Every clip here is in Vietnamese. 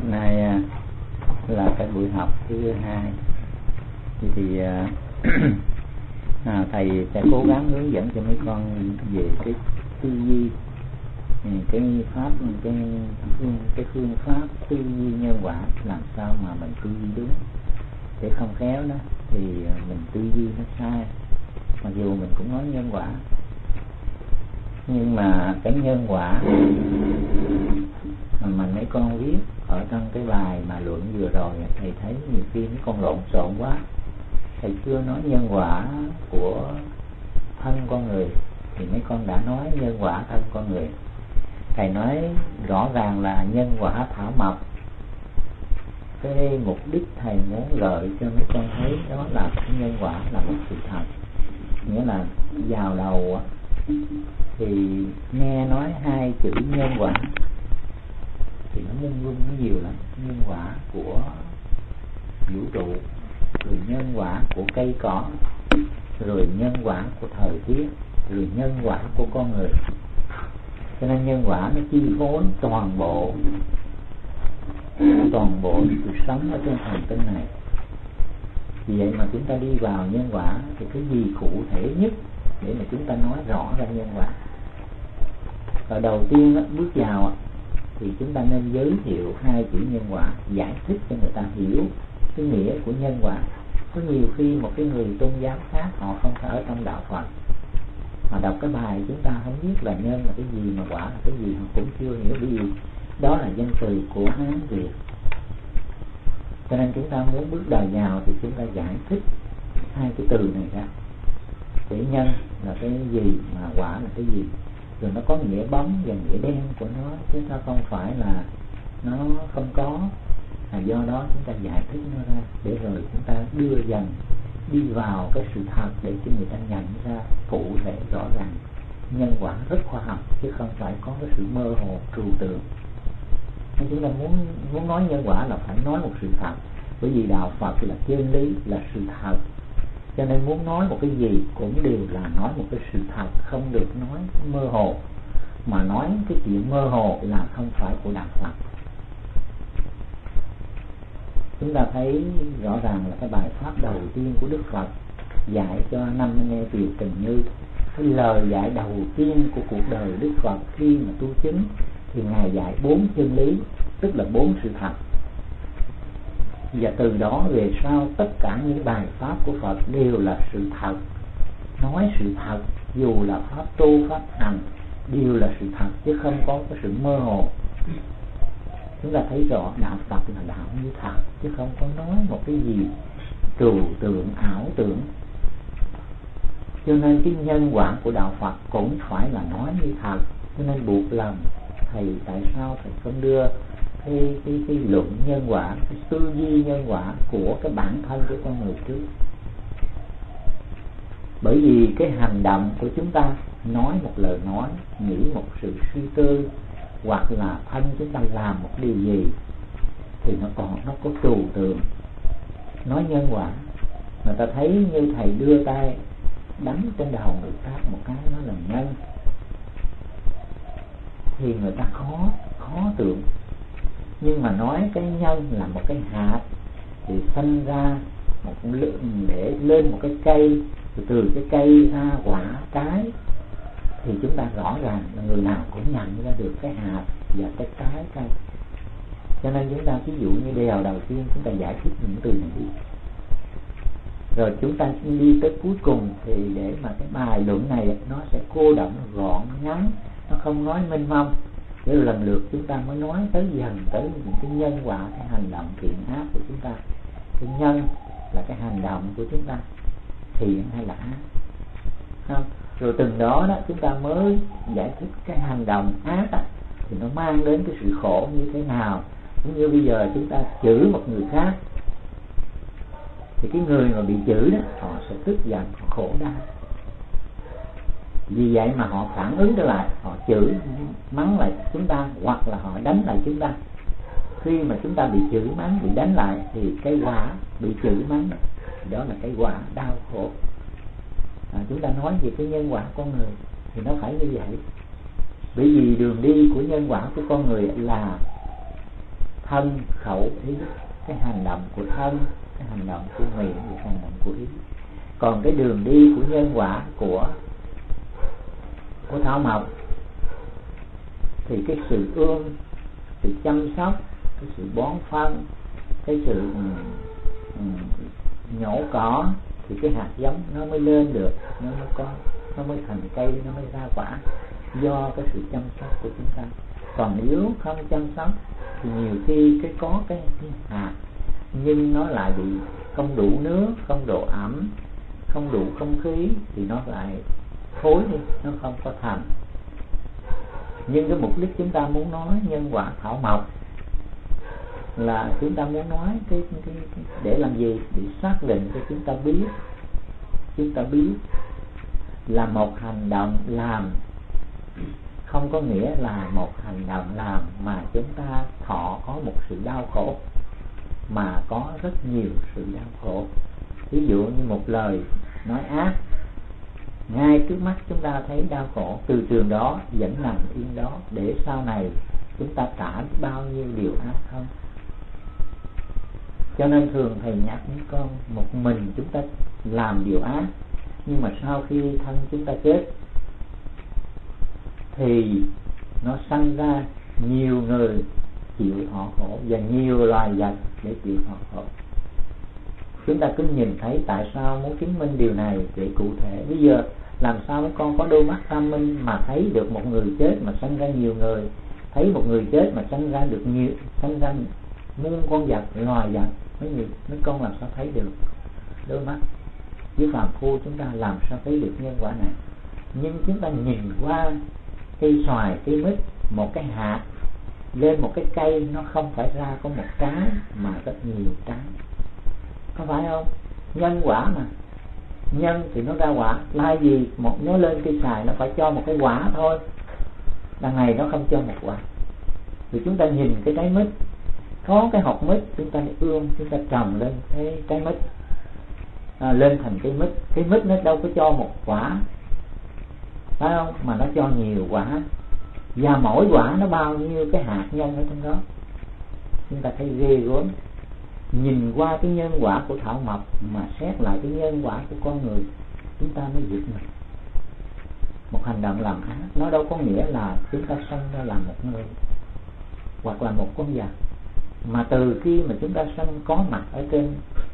Nay là cái buổi học thứ 2. Thì thầy sẽ cố gắng hướng dẫn cho mấy con về cái tư duy, cái pháp, cái phương pháp tư duy nhân quả, làm sao mà mình tư duy đúng, để không khéo đó thì mình tư duy nó sai. Mặc dù mình cũng nói nhân quả, nhưng mà cái nhân quả mà mấy con viết ở trong cái bài mà luận vừa rồi, thầy thấy nhiều khi mấy con lộn xộn quá. Thầy chưa nói nhân quả của thân con người thì mấy con đã nói nhân quả thân con người. Thầy nói rõ ràng là nhân quả thảo mộc. Cái mục đích thầy muốn gợi cho mấy con thấy đó là cái nhân quả là một sự thật. Nghĩa là vào đầu thì nghe nói hai chữ nhân quả thì nó mông lung nó nhiều lắm. Nhân quả của vũ trụ, rồi nhân quả của cây cỏ, rồi nhân quả của thời tiết, rồi nhân quả của con người. Cho nên nhân quả nó chi phối toàn bộ sự sống ở trên hành tinh này. Vì vậy mà chúng ta đi vào nhân quả thì cái gì cụ thể nhất để mà chúng ta nói rõ ra nhân quả. Và đầu tiên đó, bước vào thì chúng ta nên giới thiệu hai chữ nhân quả, giải thích cho người ta hiểu cái nghĩa của nhân quả. Có nhiều khi một cái người tôn giáo khác, họ không phải ở trong đạo Phật, mà đọc cái bài chúng ta không biết là nhân là cái gì mà quả là cái gì, họ cũng chưa hiểu cái gì. Đó là danh từ của Hán Việt. Cho nên chúng ta muốn bước đầu vào thì chúng ta giải thích hai cái từ này ra. Cái nhân là cái gì mà quả là cái gì, rồi nó có nghĩa bóng và nghĩa đen của nó, chứ nó không phải là nó không có. Do đó chúng ta giải thích nó ra để rồi chúng ta đưa dần đi vào cái sự thật để cho người ta nhận ra cụ thể rõ ràng. Nhân quả rất khoa học chứ không phải có cái sự mơ hồ trừu tượng. Nên chúng ta muốn nói nhân quả là phải nói một sự thật, bởi vì đạo Phật là chân lý, là sự thật. Cho nên muốn nói một cái gì cũng đều là nói một cái sự thật, không được nói mơ hồ. Mà nói cái chuyện mơ hồ là không phải của đạo Phật. Chúng ta thấy rõ ràng là cái bài pháp đầu tiên của Đức Phật dạy cho năm anh em Kiều Tình Như. Cái lời dạy đầu tiên của cuộc đời Đức Phật khi mà tu chứng thì Ngài dạy 4 chân lý, tức là 4 sự thật. Và từ đó về sau tất cả những bài pháp của Phật đều là sự thật. Nói sự thật, dù là pháp tu, pháp hành, đều là sự thật chứ không có cái sự mơ hồ. Chúng ta thấy rõ đạo Phật là đạo như thật, chứ không có nói một cái gì trừu tượng, ảo tưởng. Cho nên cái nhân quả của đạo Phật cũng phải là nói như thật. Cho nên buộc lòng thầy tại sao thầy không đưa cái luận nhân quả, cái tư duy nhân quả của cái bản thân của con người trước. Bởi vì cái hành động của chúng ta, nói một lời nói, nghĩ một sự suy tư, hoặc là thân chúng ta làm một điều gì thì nó có trừu tượng. Nói nhân quả, người ta thấy như thầy đưa tay đánh trên đầu người khác một cái, nó là nhân, thì người ta khó tưởng. Nhưng mà nói cái nhân là một cái hạt để sinh ra một lượng, để lên một cái cây, từ cái cây ra quả trái, thì chúng ta rõ ràng là người nào cũng nhận ra được cái hạt và cái trái cây. Cho nên chúng ta ví dụ như điều đầu tiên chúng ta giải thích những từ này đi, rồi chúng ta đi tới cuối cùng thì để mà cái bài luận này nó sẽ cô đọng, gọn, ngắn, nó không nói mênh mông. Để lần lượt chúng ta mới nói tới dần tới những cái nhân quả, cái hành động thiện ác của chúng ta. Cái nhân là cái hành động của chúng ta, thiện hay là ác, không? Rồi từng đó chúng ta mới giải thích cái hành động ác thì nó mang đến cái sự khổ như thế nào. Cũng như bây giờ chúng ta chửi một người khác thì cái người mà bị chửi đó họ sẽ tức giận, họ khổ đau. Vì vậy mà họ phản ứng trở lại, họ chửi mắng lại chúng ta, hoặc là họ đánh lại chúng ta. Khi mà chúng ta bị chửi mắng, bị đánh lại thì cái quả bị chửi mắng đó là cái quả đau khổ. Chúng ta nói về cái nhân quả con người thì nó phải như vậy. Bởi vì đường đi của nhân quả của con người là thân khẩu ý, cái hành động của thân, cái hành động của miệng, cái hành động của ý. Còn cái đường đi của nhân quả của thảo mộc thì cái sự ươm, sự chăm sóc, cái sự bón phân, cái sự nhổ cỏ, thì cái hạt giống nó mới lên được, nó mới thành cây, nó mới ra quả, do cái sự chăm sóc của chúng ta. Còn nếu không chăm sóc thì nhiều khi có cái hạt nhưng nó lại bị không đủ nước, không độ ẩm, không đủ không khí thì nó lại thối đi, nó không có thành. Nhưng cái mục đích chúng ta muốn nói nhân quả thảo mộc là chúng ta muốn nói cái để làm gì? Để xác định cho chúng ta biết là một hành động làm không có nghĩa là một hành động làm mà chúng ta thọ có một sự đau khổ, mà có rất nhiều sự đau khổ. Ví dụ như một lời nói ác, ngay trước mắt chúng ta thấy đau khổ, từ trường đó vẫn nằm yên đó, để sau này chúng ta trả bao nhiêu điều ác không. Cho nên thường thầy nhắc với con, một mình chúng ta làm điều ác, nhưng mà sau khi thân chúng ta chết thì nó sanh ra nhiều người chịu thọ khổ và nhiều loài vật để chịu thọ khổ. Chúng ta cứ nhìn thấy tại sao muốn chứng minh điều này để cụ thể. Bây giờ làm sao mấy con có đôi mắt tam minh mà thấy được một người chết mà sanh ra nhiều người, thấy một người chết mà sanh ra được nhiều, sanh ra muôn con vật, loài vật, mấy con làm sao thấy được? Đôi mắt với phàm phu chúng ta làm sao thấy được nhân quả này? Nhưng chúng ta nhìn qua cây xoài, cây mít, một cái hạt lên một cái cây, nó không phải ra có một trái mà rất nhiều trái, có phải không? Nhân quả mà, nhân thì nó ra quả. Lai gì nó lên cây xoài nó phải cho một cái quả thôi, đằng này nó không cho một quả. Thì chúng ta nhìn cái trái mít, có cái hột mít, chúng ta ươm, chúng ta trồng lên cái trái mít, lên thành cây mít. Cây mít nó đâu có cho một quả, phải không? Mà nó cho nhiều quả, và mỗi quả nó bao nhiêu cái hạt nhân ở trong đó. Chúng ta thấy ghê gớm. Nhìn qua cái nhân quả của thảo mộc mà xét lại cái nhân quả của con người, chúng ta mới giật mình. Một hành động làm ác nó đâu có nghĩa là chúng ta sanh ra làm một người hoặc là một con vật, mà từ khi mà chúng ta sanh có mặt ở trên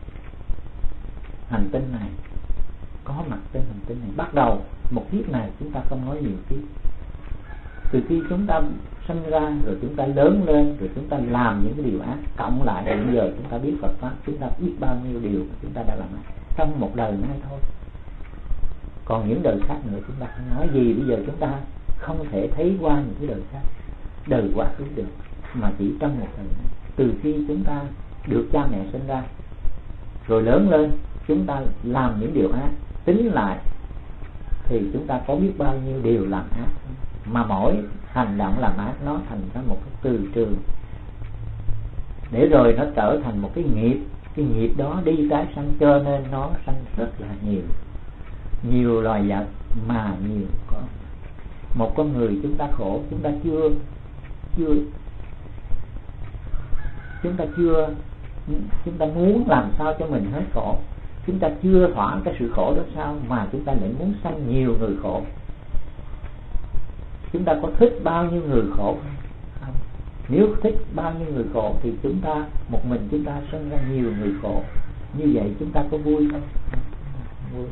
hành tinh này, có mặt trên hành tinh này, bắt đầu một kiếp này chúng ta không nói nhiều kiếp. Từ khi chúng ta sinh ra rồi chúng ta lớn lên, rồi chúng ta làm những cái điều ác, cộng lại đến bây giờ chúng ta biết Phật pháp, chúng ta biết bao nhiêu điều mà chúng ta đã làm ác trong một đời nay thôi. Còn những đời khác nữa chúng ta không nói gì. Bây giờ chúng ta không thể thấy qua những cái đời khác, đời quá khứ được, mà chỉ trong một đời này. Từ khi chúng ta được cha mẹ sinh ra rồi lớn lên, chúng ta làm những điều ác, tính lại thì chúng ta có biết bao nhiêu điều làm ác, mà mỗi hành động làm ác nó thành ra một cái từ trường, để rồi nó trở thành một cái nghiệp. Cái nghiệp đó đi tái sanh, cho nên nó sanh rất là nhiều loài vật, mà nhiều có một con người chúng ta khổ, chúng ta muốn làm sao cho mình hết khổ, chúng ta chưa thỏa cái sự khổ đó sao mà chúng ta lại muốn sanh nhiều người khổ. Chúng ta có thích bao nhiêu người khổ không? Nếu thích bao nhiêu người khổ thì chúng ta một mình chúng ta sinh ra nhiều người khổ, như vậy chúng ta có vui không? Vui.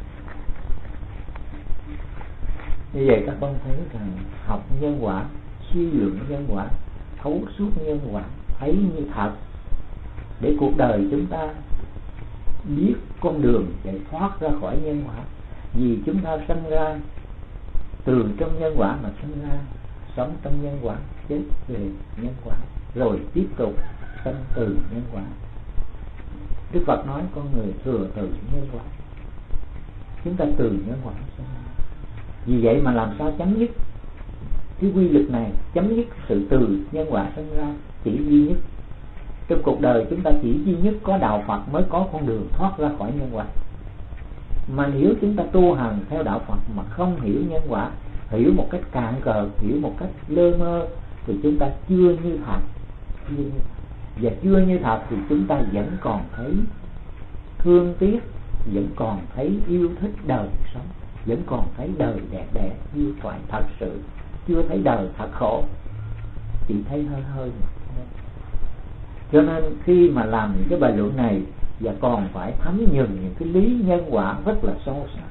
Như vậy các con thấy rằng học nhân quả, suy luận nhân quả, thấu suốt nhân quả, thấy như thật, để cuộc đời chúng ta biết con đường để thoát ra khỏi nhân quả. Vì chúng ta sinh ra từ trong nhân quả mà sinh ra, sống trong nhân quả, chết về nhân quả, rồi tiếp tục sinh từ nhân quả. Đức Phật nói con người thừa từ nhân quả, chúng ta từ nhân quả sinh ra. Vì vậy mà làm sao chấm dứt cái quy luật này, chấm dứt sự từ nhân quả sinh ra? Chỉ duy nhất trong cuộc đời chúng ta, chỉ duy nhất có đạo Phật mới có con đường thoát ra khỏi nhân quả. Mà nếu chúng ta tu hành theo đạo Phật mà không hiểu nhân quả, hiểu một cách cạn cờ, hiểu một cách lơ mơ, thì chúng ta chưa như thật, chưa như thật. Và chưa như thật thì chúng ta vẫn còn thấy thương tiếc, vẫn còn thấy yêu thích đời sống, vẫn còn thấy đời đẹp đẹp yêu thoại thật sự, chưa thấy đời thật khổ, chỉ thấy hơi hơi. Cho nên khi mà làm những cái bài luận này và còn phải thấm nhuần những cái lý nhân quả rất là sâu sắc.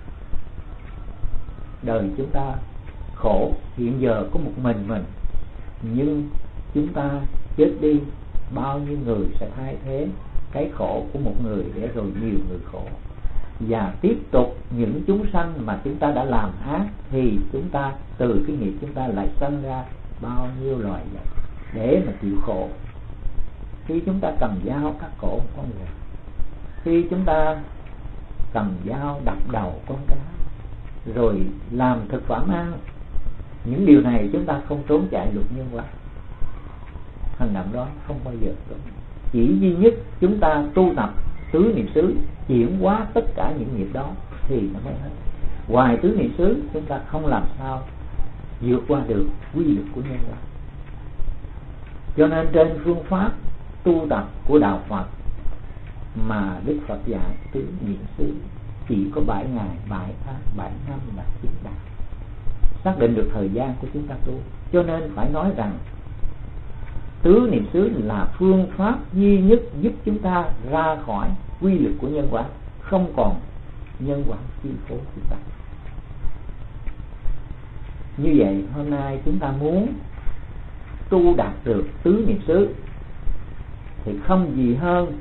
Đời chúng ta khổ, hiện giờ có một mình, nhưng chúng ta chết đi, bao nhiêu người sẽ thay thế cái khổ của một người để rồi nhiều người khổ. Và tiếp tục những chúng sanh mà chúng ta đã làm ác thì chúng ta từ cái nghiệp chúng ta lại sanh ra bao nhiêu loài vậy để mà chịu khổ. Khi chúng ta cầm dao cắt cổ con người, khi chúng ta cầm dao đập đầu con cá, rồi làm thực phẩm ăn, những điều này chúng ta không trốn chạy luật nhân quả. Hành động đó không bao giờ trốn. Chỉ duy nhất chúng ta tu tập tứ niệm xứ, chuyển hóa tất cả những nghiệp đó thì nó mới hết. Ngoài tứ niệm xứ chúng ta không làm sao vượt qua được quy luật của nhân quả. Cho nên trên phương pháp tu tập của đạo Phật mà Đức Phật dạy tứ niệm xứ chỉ có 7 ngày, 7 tháng, 7 năm là chứng đạo. Xác định được thời gian của chúng ta tu. Cho nên phải nói rằng tứ niệm xứ là phương pháp duy nhất giúp chúng ta ra khỏi quy luật của nhân quả, không còn nhân quả chi phối chúng ta. Như vậy hôm nay chúng ta muốn tu đạt được tứ niệm xứ thì không gì hơn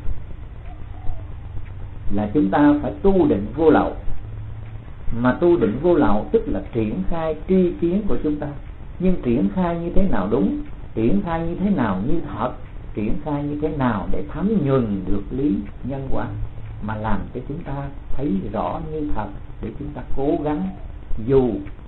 là chúng ta phải tu định vô lậu. Mà tu định vô lậu tức là triển khai tri kiến của chúng ta. Nhưng triển khai như thế nào đúng, triển khai như thế nào như thật, triển khai như thế nào để thấm nhuần được lý nhân quả, mà làm cho chúng ta thấy rõ như thật, để chúng ta cố gắng dù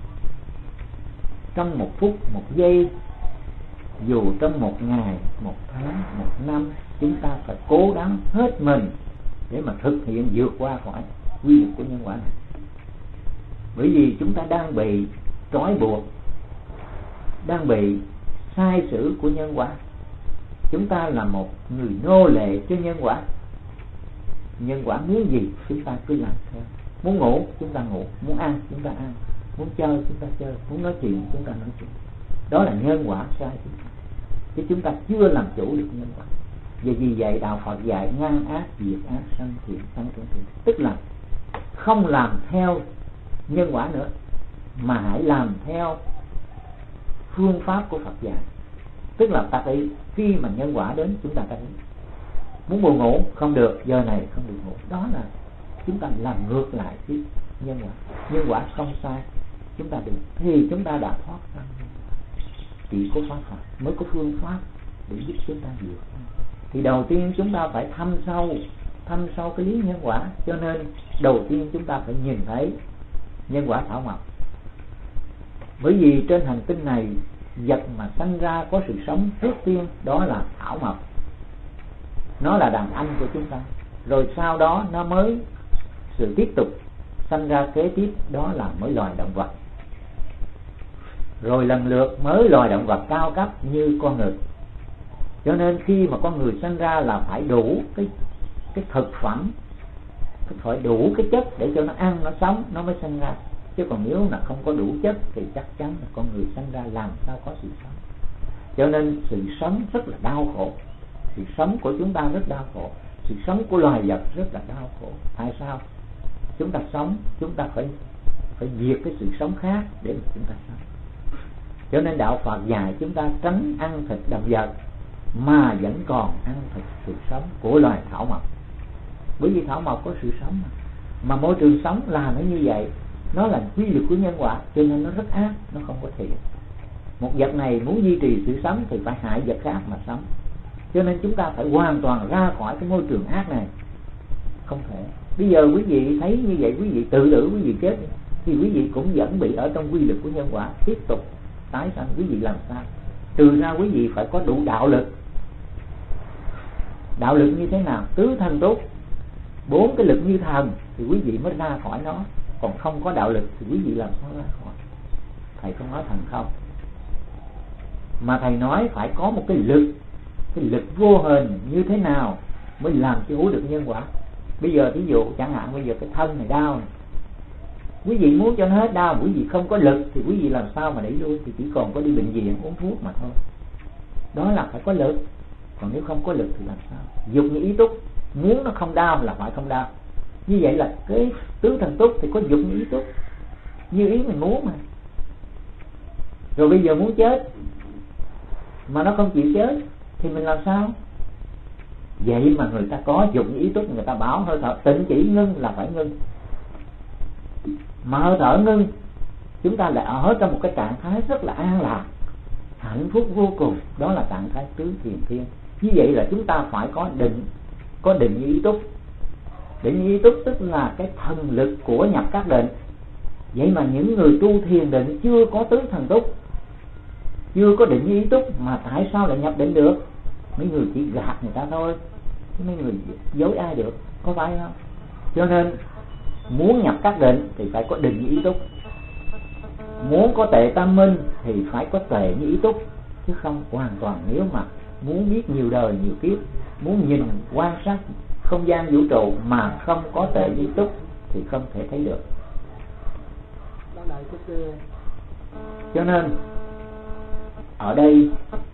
trong 1 phút, 1 giây, dù trong 1 ngày, 1 tháng, 1 năm, chúng ta phải cố gắng hết mình để mà thực hiện vượt qua khỏi quy luật của nhân quả này. Bởi vì chúng ta đang bị trói buộc, đang bị sai sử của nhân quả. Chúng ta là một người nô lệ cho nhân quả. Nhân quả muốn gì chúng ta cứ làm theo. Muốn ngủ chúng ta ngủ, muốn ăn chúng ta ăn, muốn chơi chúng ta chơi, muốn nói chuyện chúng ta nói chuyện. Đó là nhân quả sai chúng ta, chứ chúng ta chưa làm chủ được nhân quả. Và vì vậy đạo Phật dạy ngăn ác diệt ác, sanh thiện sanh thiện, tức là không làm theo nhân quả nữa, mà hãy làm theo phương pháp của Phật dạy. Tức là ta phải khi mà nhân quả đến chúng ta phải muốn buồn ngủ không được, giờ này không được ngủ, đó là chúng ta làm ngược lại với nhân quả. Nhân quả không sai, chúng ta được thì chúng ta đã thoát ra. Chỉ có pháp Phật mới có phương pháp để giúp chúng ta vượt. Thì đầu tiên chúng ta phải thăm sâu cái lý nhân quả. Cho nên đầu tiên chúng ta phải nhìn thấy nhân quả thảo mộc. Bởi vì trên hành tinh này, vật mà sanh ra có sự sống trước tiên đó là thảo mộc. Nó là đàn anh của chúng ta. Rồi sau đó nó mới sự tiếp tục sanh ra kế tiếp, đó là mới loài động vật. Rồi lần lượt mới loài động vật cao cấp như con người. Cho nên khi mà con người sanh ra là phải đủ cái thực phẩm, phải đủ cái chất để cho nó ăn, nó sống, nó mới sanh ra. Chứ còn nếu là không có đủ chất thì chắc chắn là con người sanh ra làm sao có sự sống. Cho nên sự sống rất là đau khổ. Sự sống của chúng ta rất đau khổ. Sự sống của loài vật rất là đau khổ. Tại sao? Chúng ta sống, chúng ta phải diệt cái sự sống khác để mà chúng ta sống. Cho nên đạo Phật dạy chúng ta tránh ăn thịt động vật mà vẫn còn ăn thịt sự sống của loài thảo mộc. Bởi vì thảo mộc có sự sống mà môi trường sống là nó như vậy, nó là quy luật của nhân quả, cho nên nó rất ác, nó không có thiện. Một vật này muốn duy trì sự sống thì phải hại vật khác mà sống. Cho nên chúng ta phải hoàn toàn ra khỏi cái môi trường ác này. Không thể. Bây giờ quý vị thấy như vậy, quý vị tự tử, quý vị chết thì quý vị cũng vẫn bị ở trong quy luật của nhân quả, tiếp tục tái sanh. Quý vị làm sao? Trừ ra quý vị phải có đủ đạo lực. Đạo lực như thế nào? Tứ thần túc, 4 cái lực như thần thì quý vị mới ra khỏi nó. Còn không có đạo lực thì quý vị làm sao ra khỏi? Thầy không nói thần không, mà thầy nói phải có một cái lực cái lực vô hình như thế nào mới làm chủ được nhân quả. Bây giờ thí dụ chẳng hạn bây giờ cái thân này đau này, quý vị muốn cho nó hết đau, quý vị không có lực thì quý vị làm sao mà đẩy lui, thì chỉ còn có đi bệnh viện uống thuốc mà thôi. Đó là phải có lực. Còn nếu không có lực thì làm sao? Dục như ý túc, muốn nó không đau là phải không đau. Như vậy là cái tứ thần túc thì có dục như ý túc, như ý mình muốn mà. Rồi bây giờ muốn chết mà nó không chịu chết thì mình làm sao? Vậy mà người ta có dục như ý túc, người ta bảo hơi thở tịnh chỉ ngưng là phải ngưng. Mà hơi thở ngưng, chúng ta lại ở trong một cái trạng thái rất là an lạc, hạnh phúc vô cùng. Đó là trạng thái tứ thiền thiên. Như vậy là chúng ta phải có định như ý túc. Định như ý túc tức là cái thần lực của nhập các định. Vậy mà những người tu thiền định chưa có tứ thần túc, chưa có định như ý túc, mà tại sao lại nhập định được? Mấy người chỉ gạt người ta thôi, mấy người dối ai được, có phải không? Cho nên muốn nhập các định thì phải có định như ý túc. Muốn có tuệ tam minh thì phải có tuệ như ý túc, chứ không hoàn toàn. Nếu mà muốn biết nhiều đời nhiều kiếp, muốn nhìn quan sát không gian vũ trụ mà không có tuệ như ý túc thì không thể thấy được. Cho nên ở đây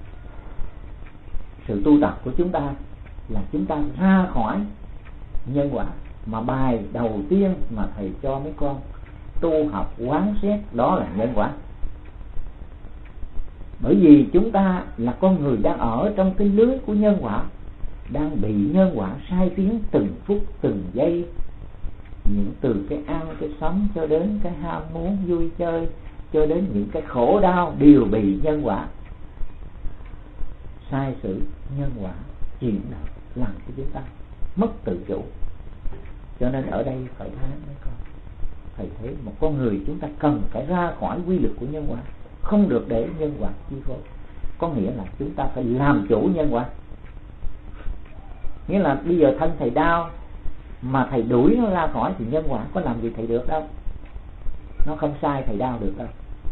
sự tu tập của chúng ta là chúng ta ra khỏi nhân quả. Mà bài đầu tiên mà thầy cho mấy con tu học quán xét đó là nhân quả. Bởi vì chúng ta là con người đang ở trong cái lưới của nhân quả, đang bị nhân quả sai khiến từng phút từng giây. Những từ cái ăn cái sống cho đến cái ham muốn vui chơi, cho đến những cái khổ đau đều bị nhân quả sai sử, nhân quả chuyển động làm cho chúng ta mất tự chủ. Cho nên ở đây phải thấy mấy con, thầy thấy một con người chúng ta cần phải ra khỏi quy luật của nhân quả, không được để nhân quả chi phối. Có nghĩa là chúng ta phải làm chủ nhân quả. Nghĩa là bây giờ thân thầy đau mà thầy đuổi nó ra khỏi thì nhân quả có làm gì thầy được đâu, nó không sai thầy đau được đâu.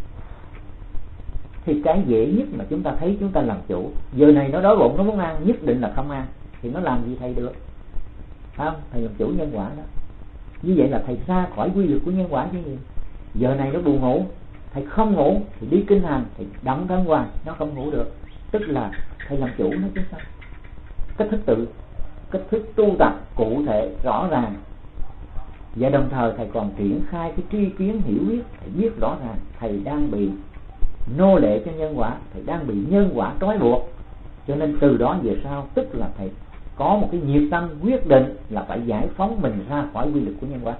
Thì cái dễ nhất mà chúng ta thấy chúng ta làm chủ. Giờ này nó đói bụng nó muốn ăn, nhất định là không ăn, thì nó làm gì thầy được, không? Thầy làm chủ nhân quả đó. Như vậy là thầy ra khỏi quy luật của nhân quả chứ gì. Giờ này nó buồn ngủ, thầy không ngủ thì đi kinh hành, thầy động thân hoài nó không ngủ được, tức là thầy làm chủ nó chứ sao. Cách thức tu tập cụ thể rõ ràng, và đồng thời thầy còn triển khai cái tri kiến hiểu biết. Thầy biết rõ ràng thầy đang bị nô lệ cho nhân quả, thầy đang bị nhân quả trói buộc. Cho nên từ đó về sau tức là thầy có một cái nhiệt tâm quyết định là phải giải phóng mình ra khỏi quy luật của nhân quả,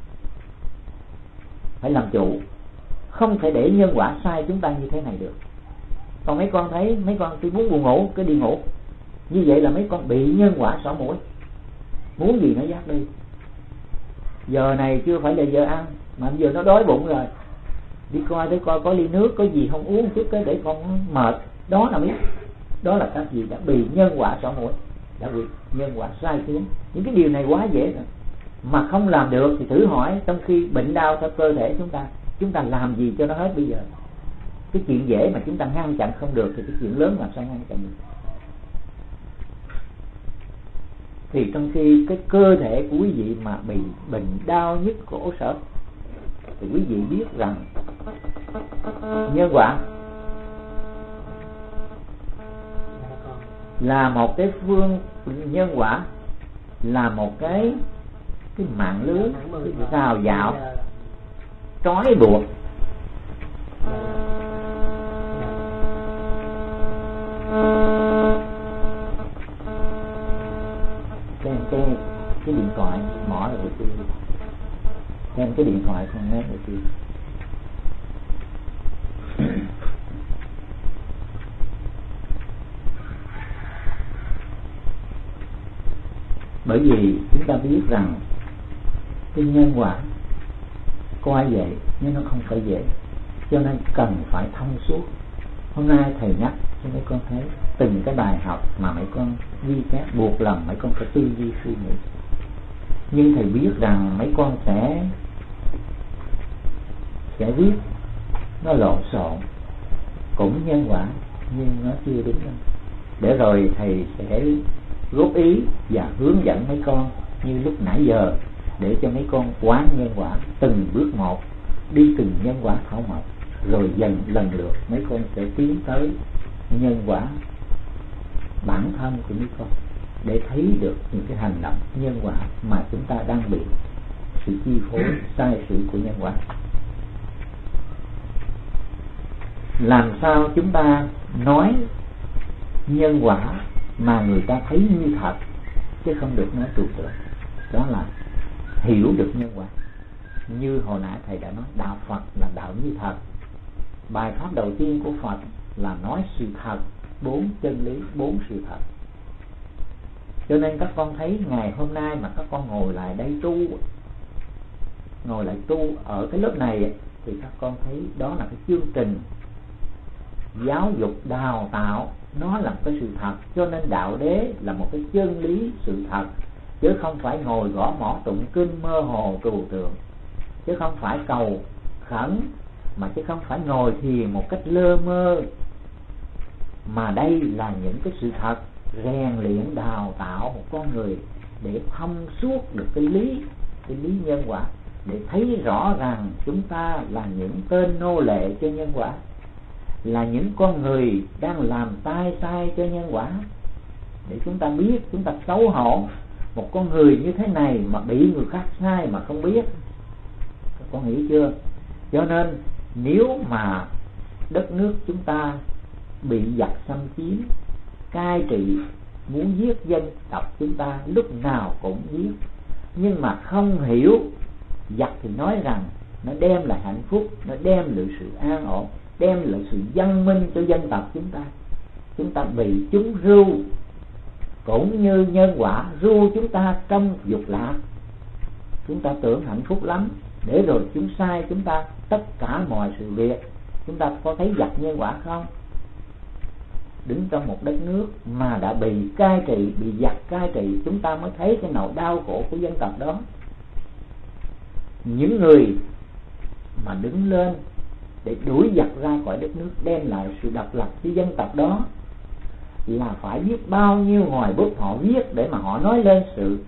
phải làm chủ, không thể để nhân quả sai chúng ta như thế này được. Còn mấy con thấy mấy con tôi muốn buồn ngủ cứ đi ngủ, như vậy là mấy con bị nhân quả xỏ mũi, muốn gì nó dắt đi. Giờ này chưa phải là giờ ăn mà bây giờ nó đói bụng rồi, đi coi có ly nước có gì không uống chút cái để con mệt. Đó là biết, đó là các gì đã bị nhân quả xỏ mũi, đã bị nhân quả sai khiến. Những cái điều này quá dễ rồi, mà không làm được thì thử hỏi trong khi bệnh đau theo cơ thể chúng ta làm gì cho nó hết bây giờ. Cái chuyện dễ mà chúng ta ngăn chặn không được thì cái chuyện lớn làm sao ngăn chặn được. Thì trong khi cái cơ thể của quý vị mà bị bệnh đau nhức khổ sở thì quý vị biết rằng nhân quả là một cái nhân quả là một cái mạng lưới, cái rào dạo trói buộc. Cái điện thoại mỏ là tiêu, thêm cái điện thoại không nét là tiêu. Bởi vì chúng ta biết rằng cái nhân quả coi vậy nhưng nó không phải vậy, cho nên cần phải thông suốt. Hôm nay thầy nhắc cho mấy con thấy từng cái bài học mà mấy con ghi chép buộc lòng mấy con phải tư duy suy nghĩ. Nhưng thầy biết rằng mấy con sẽ viết nó lộn xộn, cũng nhân quả nhưng nó chưa đúng đâu. để rồi thầy sẽ góp ý và hướng dẫn mấy con như lúc nãy giờ, để cho mấy con quán nhân quả từng bước một, đi từng nhân quả thảo mộc, rồi dần lần lượt mấy con sẽ tiến tới nhân quả bản thân của mấy con, để thấy được những cái hành động nhân quả mà chúng ta đang bị sự chi phối sai sự của nhân quả. Làm sao chúng ta nói nhân quả mà người ta thấy như thật, chứ không được nói trừu tượng. Đó là hiểu được nhân quả. Như hồi nãy thầy đã nói, đạo Phật là đạo như thật. Bài pháp đầu tiên của Phật là nói sự thật, 4 chân lý, 4 sự thật. Cho nên các con thấy ngày hôm nay mà các con ngồi lại đây tu, ngồi lại tu ở cái lớp này, thì các con thấy đó là cái chương trình giáo dục đào tạo, nó là một cái sự thật. Cho nên đạo đế là một cái chân lý sự thật, chứ không phải ngồi gõ mõ tụng kinh mơ hồ trừu tượng, chứ không phải cầu khẩn, mà chứ không phải ngồi thiền một cách lơ mơ, mà đây là những cái sự thật rèn luyện đào tạo một con người để thông suốt được cái lý nhân quả, để thấy rõ rằng chúng ta là những tên nô lệ cho nhân quả, là những con người đang làm sai cho nhân quả, để chúng ta biết, chúng ta xấu hổ. Một con người như thế này mà bị người khác sai mà không biết, các con hiểu chưa? Cho nên nếu mà đất nước chúng ta bị giặc xâm chiếm, cai trị, muốn giết dân tộc chúng ta lúc nào cũng giết, nhưng mà không hiểu giặc thì nói rằng nó đem lại hạnh phúc, nó đem lại sự an ổn, đem lại sự văn minh cho dân tộc chúng ta. Chúng ta bị chúng ru, cũng như nhân quả ru chúng ta trong dục lạc. Chúng ta tưởng hạnh phúc lắm, để rồi chúng sai chúng ta tất cả mọi sự việc. Chúng ta có thấy giặc nhân quả không? Đứng trong một đất nước mà đã bị cai trị, bị giặc cai trị, chúng ta mới thấy cái nỗi đau khổ của dân tộc đó. Những người mà đứng lên để đuổi giặc ra khỏi đất nước, đem lại sự độc lập cho dân tộc đó, là phải biết bao nhiêu ngòi bút họ viết để mà họ nói lên sự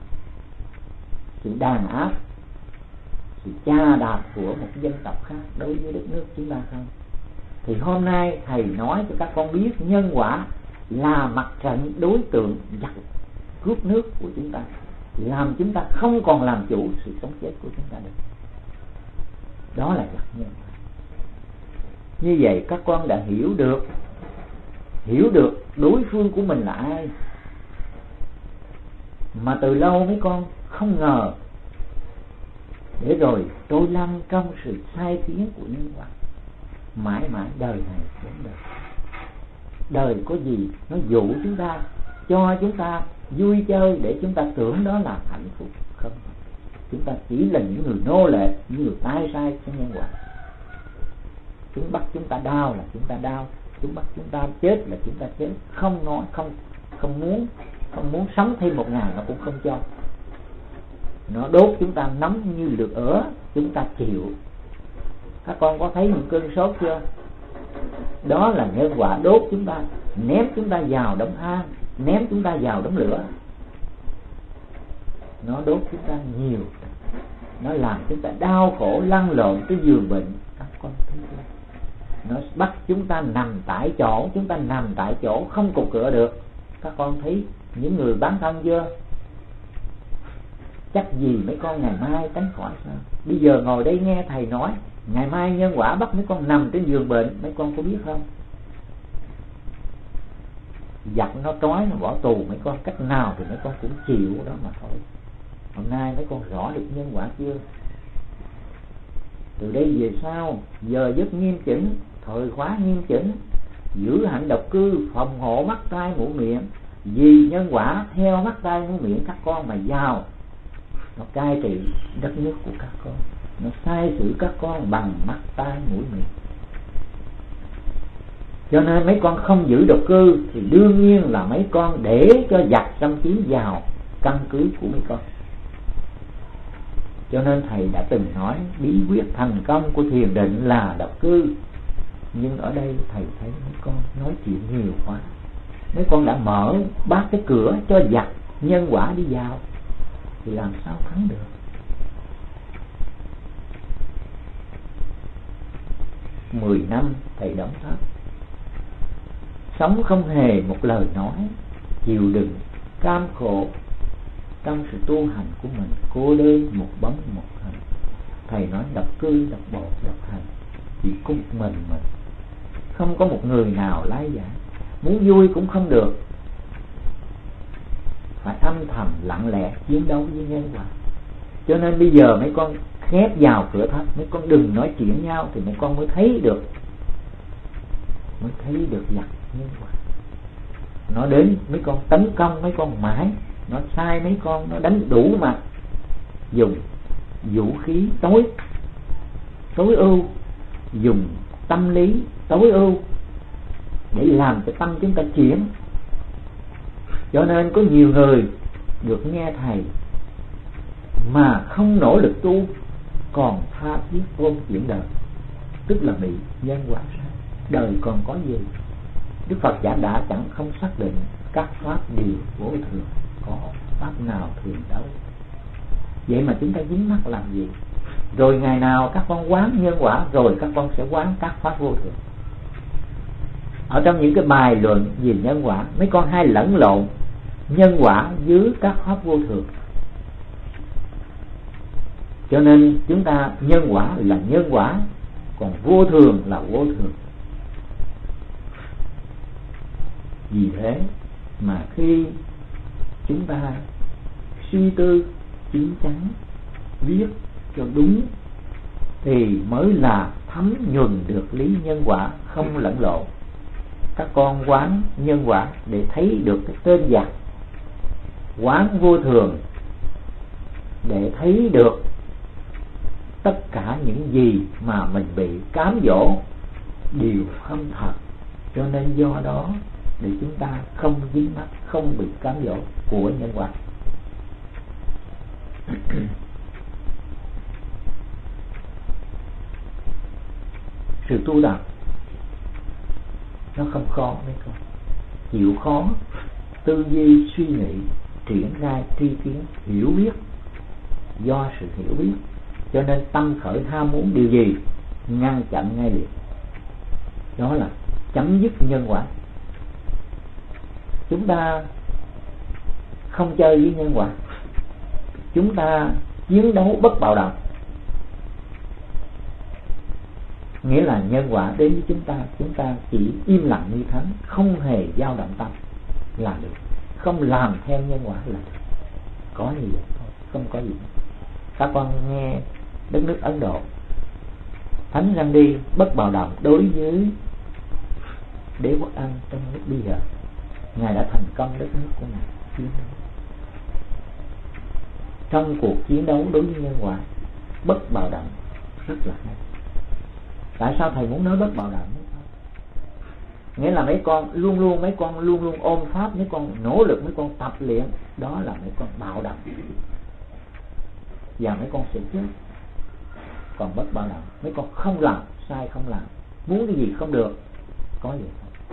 đàn áp, sự chà đạp của một dân tộc khác đối với đất nước chúng ta không? Thì hôm nay thầy nói cho các con biết nhân quả là mặt trận đối tượng giặc cướp nước của chúng ta, làm chúng ta không còn làm chủ sự sống chết của chúng ta được. Đó là giặc nhân quả. Như vậy các con đã hiểu được đối phương của mình là ai, mà từ lâu mấy con không ngờ, để rồi tôi lăn trong sự sai khiến của nhân quả. Mãi mãi đời này đến đời có gì nó dụ chúng ta, cho chúng ta vui chơi để chúng ta tưởng đó là hạnh phúc. Không, chúng ta chỉ là những người nô lệ, những người tay sai trong nhân quả. Chúng bắt chúng ta đau là chúng ta đau, chúng bắt chúng ta chết là chúng ta chết. Không nói, không muốn sống thêm một ngày nó cũng không cho. Nó đốt chúng ta nóng như lửa ửa, chúng ta chịu. Các con có thấy những cơn sốt chưa? Đó là nhân quả đốt chúng ta, ném chúng ta vào đống than, ném chúng ta vào đống lửa. Nó đốt chúng ta nhiều, nó làm chúng ta đau khổ lăn lộn tới giường bệnh. Các con thấy chưa? Nó bắt chúng ta nằm tại chỗ, chúng ta nằm tại chỗ không cục cửa được. Các con thấy những người bán thân chưa? Chắc gì mấy con ngày mai tránh khỏi sao? Bây giờ ngồi đây nghe thầy nói, ngày mai nhân quả bắt mấy con nằm trên giường bệnh, mấy con có biết không? Giặc nó trói, nó bỏ tù mấy con cách nào thì mấy con cũng chịu đó mà thôi. Hôm nay mấy con rõ được nhân quả chưa? Từ đây về sau, giờ giấc nghiêm chỉnh, thời khóa nghiêm chỉnh, giữ hạnh độc cư, phòng hộ mắt tai mũi miệng. Vì nhân quả theo mắt tai mũi miệng các con mà vào, nó cai trị đất nước của các con, nó sai xử các con bằng mắt tai mũi miệng. Cho nên mấy con không giữ độc cư thì đương nhiên là mấy con để cho giặc xâm chiếm vào căn cứ của mấy con. Cho nên thầy đã từng nói bí quyết thành công của thiền định là độc cư. Nhưng ở đây thầy thấy mấy con nói chuyện nhiều quá, mấy con đã mở bát cái cửa cho giặc nhân quả đi vào, thì làm sao thắng được? Mười năm thầy đóng tháp, sống không hề một lời nói, chịu đựng cam khổ trong sự tu hành của mình, cô đơn một bóng một hình. Thầy nói độc cư, độc bộ, độc hành, chỉ có một mình, không có một người nào lái giải. Muốn vui cũng không được, phải âm thầm lặng lẽ chiến đấu với nhân quả. Cho nên bây giờ mấy con khép vào cửa thấp, mấy con đừng nói chuyện nhau, thì mấy con mới thấy được giặc nhân quả. Nó đến mấy con tấn công mấy con mãi, nó sai mấy con, nó đánh đủ mặt, dùng vũ khí tối ưu, dùng tâm lý tối ưu để làm cho tâm chúng ta chuyển. Cho nên có nhiều người được nghe thầy mà không nỗ lực tu, còn tha thiết ôm chuyện đời, tức là bị nhân quả sai. Đời còn có gì? Đức Phật đã chẳng không xác định các pháp đều vô thường, có pháp nào thường đâu. Vậy mà chúng ta dính mắc làm gì? Rồi ngày nào các con quán nhân quả, rồi các con sẽ quán các pháp vô thường. Ở trong những cái bài luận về nhân quả, mấy con hay lẫn lộn nhân quả với các pháp vô thường. Cho nên chúng ta nhân quả là nhân quả, còn vô thường là vô thường. Vì thế mà khi chúng ta suy tư chín chắn, viết cho đúng, thì mới là thấm nhuần được lý nhân quả, không lẫn lộn. Các con quán nhân quả để thấy được cái tên giặc, quán vô thường để thấy được tất cả những gì mà mình bị cám dỗ đều không thật. Cho nên do đó để chúng ta không dính mắc, không bị cám dỗ của nhân quả. Sự tu tập nó không khó mấy con, chịu khó tư duy suy nghĩ, triển khai tri kiến, hiểu biết. Do sự hiểu biết cho nên tâm khởi ham muốn điều gì ngăn chặn ngay liền, đó là chấm dứt nhân quả. Chúng ta không chơi với nhân quả, chúng ta chiến đấu bất bạo động. Nghĩa là nhân quả đến với chúng ta chỉ im lặng như thánh, không hề dao động tâm là được, không làm theo nhân quả là được. Có gì vậy thôi, không có gì. Các con nghe đất nước Ấn Độ, Thánh Gandhi bất bạo động đối với đế quốc Anh trong lúc bây giờ, Ngài đã thành công đất nước của Ngài chiến đấu. Trong cuộc chiến đấu đối với nhân quả, bất bạo động rất là hay. Tại sao thầy muốn nói bất bạo động? Nghĩa là mấy con luôn luôn ôm pháp, mấy con nỗ lực, mấy con tập luyện, đó là mấy con bạo động và mấy con sẽ chết. Còn bất bạo động, mấy con không làm, sai không làm, muốn cái gì không được, có gì không.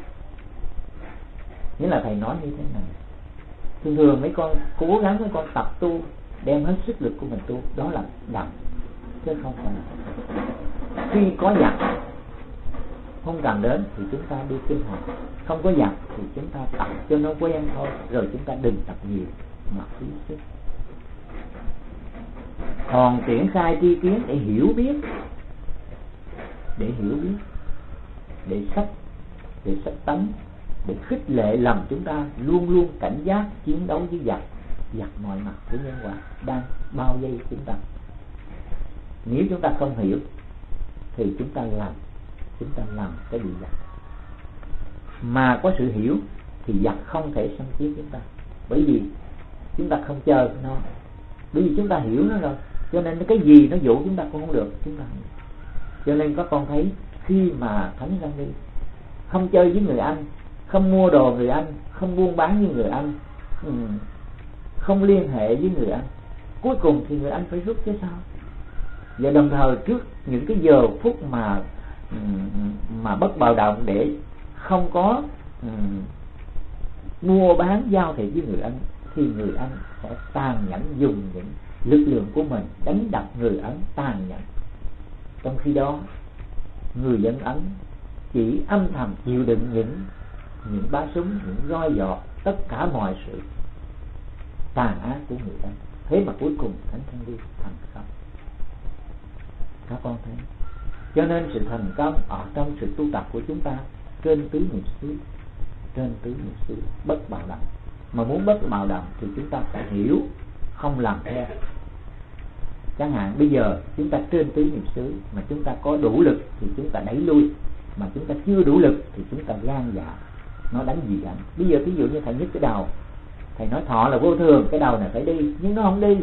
Nghĩa là thầy nói như thế này, thường mấy con cố gắng, mấy con tập tu, đem hết sức lực của mình tu, đó là động, chứ không phải là. Khi có giặc không cần đến thì chúng ta đi kinh hành, không có giặc thì chúng ta tập cho nó quen thôi, rồi chúng ta đừng tập nhiều mà phí sức. Còn triển khai tri kiến để hiểu biết, để sách tánh, để khích lệ lòng chúng ta luôn luôn cảnh giác chiến đấu với giặc mọi mặt của nhân quả đang bao vây chúng ta. Nếu chúng ta không hiểu thì chúng ta làm cái bị giặc. Mà có sự hiểu thì giặc không thể xâm chiếm chúng ta, bởi vì chúng ta không chờ nó, bởi vì chúng ta hiểu nó rồi, cho nên cái gì nó dụ chúng ta cũng không được, chúng ta không. Cho nên các con thấy khi mà Thánh Gandhi không chơi với người Anh, không mua đồ người Anh, không buôn bán với người Anh, không liên hệ với người Anh, cuối cùng thì người Anh phải rút chứ sao. Và đồng thời trước những cái giờ phút mà bất bạo động để không có mua bán giao thiệp với người Ấn, thì người Ấn sẽ tàn nhẫn dùng những lực lượng của mình đánh đập người Ấn tàn nhẫn. Trong khi đó người dân Ấn chỉ âm thầm chịu đựng những bá súng, những roi giọt, tất cả mọi sự tàn ác của người Ấn. Thế mà cuối cùng Thánh Thanh Liên thành công. Các con thấy, cho nên sự thành công ở trong sự tu tập của chúng ta trên tứ niệm xứ, trên tứ niệm xứ bất bạo động. Mà muốn bất bạo động thì chúng ta phải hiểu, không làm theo. Chẳng hạn bây giờ chúng ta trên tứ niệm xứ mà chúng ta có đủ lực thì chúng ta đẩy lui, mà chúng ta chưa đủ lực thì chúng ta gan dạ, nó đánh gì đánh. Bây giờ ví dụ như thầy nhức cái đầu, thầy nói thọ là vô thường, cái đầu này phải đi, nhưng nó không đi,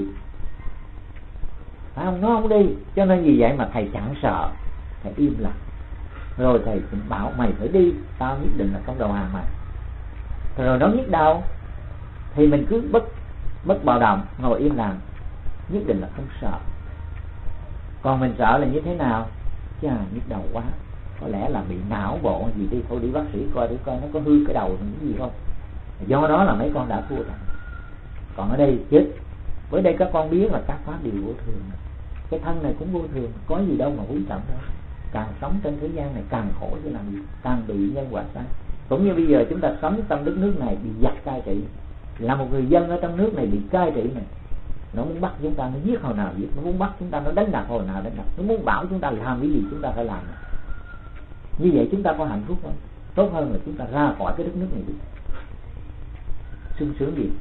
phải không? Nó không đi. Cho nên vì vậy mà thầy chẳng sợ, thầy im lặng. Rồi thầy cũng bảo mày phải đi, tao nhất định là không đầu hàng mày. Rồi nó nhức đầu thì mình cứ bất bạo động, ngồi im lặng, nhất định là không sợ. Còn mình sợ là như thế nào? Chà, nhức đầu quá, có lẽ là bị não bộ gì đi, thôi đi bác sĩ coi để coi nó có hư cái đầu mình cái gì không. Do đó là mấy con đã thua rồi. Còn ở đây chết. Với đây các con biết là các pháp đều vô thường. Cái thân này cũng vô thường, có gì đâu mà quý trọng đâu. Càng sống trên thế gian này càng khổ chứ làm gì, càng bị nhân quả sai. Cũng như bây giờ chúng ta sống trong đất nước này bị giặc cai trị, là một người dân ở trong nước này bị cai trị này, nó muốn bắt chúng ta nó giết hồi nào giết, nó muốn bắt chúng ta nó đánh đập hồi nào đánh đập, nó muốn bảo chúng ta làm cái gì chúng ta phải làm. Như vậy chúng ta có hạnh phúc không? Tốt hơn là chúng ta ra khỏi cái đất nước này đi, sung sướng gì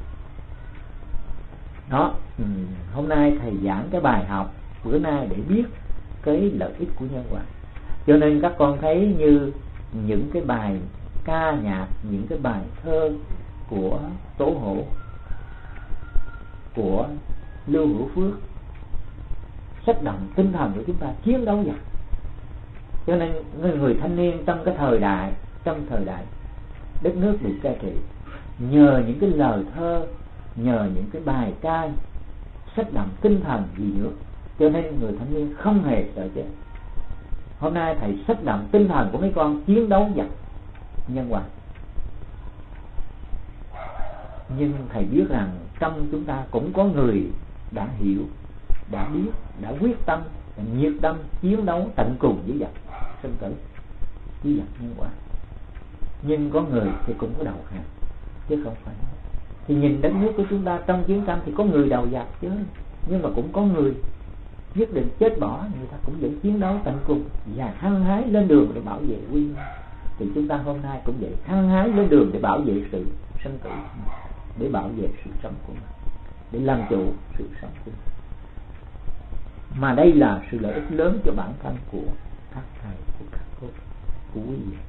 đó. Hôm nay thầy giảng cái bài học bữa nay để biết cái lợi ích của nhân quả. Cho nên các con thấy như những cái bài ca nhạc, những cái bài thơ của Tố Hổ, của Lưu Hữu Phước, sách động tinh thần của chúng ta chiến đấu giặc. Cho nên người thanh niên trong cái thời đại, trong thời đại đất nước bị cai trị, nhờ những cái lời thơ, nhờ những cái bài ca sách động tinh thần vì nước, cho nên người thanh niên không hề sợ chết. Hôm nay thầy sách động tinh thần của mấy con chiến đấu giặc nhân quả. Nhưng thầy biết rằng trong chúng ta cũng có người đã hiểu, đã biết, đã quyết tâm, đã nhiệt tâm chiến đấu tận cùng với giặc sinh tử, với giặc nhân quả. Nhưng có người thì cũng có đầu hàng, chứ không phải. Thì nhìn đất nước của chúng ta trong chiến tranh thì có người đầu giặc chứ, nhưng mà cũng có người quyết định chết bỏ, người ta cũng vẫn chiến đấu tận cùng và hăng hái lên đường để bảo vệ quy nguyên. Thì chúng ta hôm nay cũng vậy, hăng hái lên đường để bảo vệ sự sinh tử, để bảo vệ sự sống của mình, để làm chủ sự sống của mình. Mà đây là sự lợi ích lớn cho bản thân của các thầy, của các cô, của quý vị.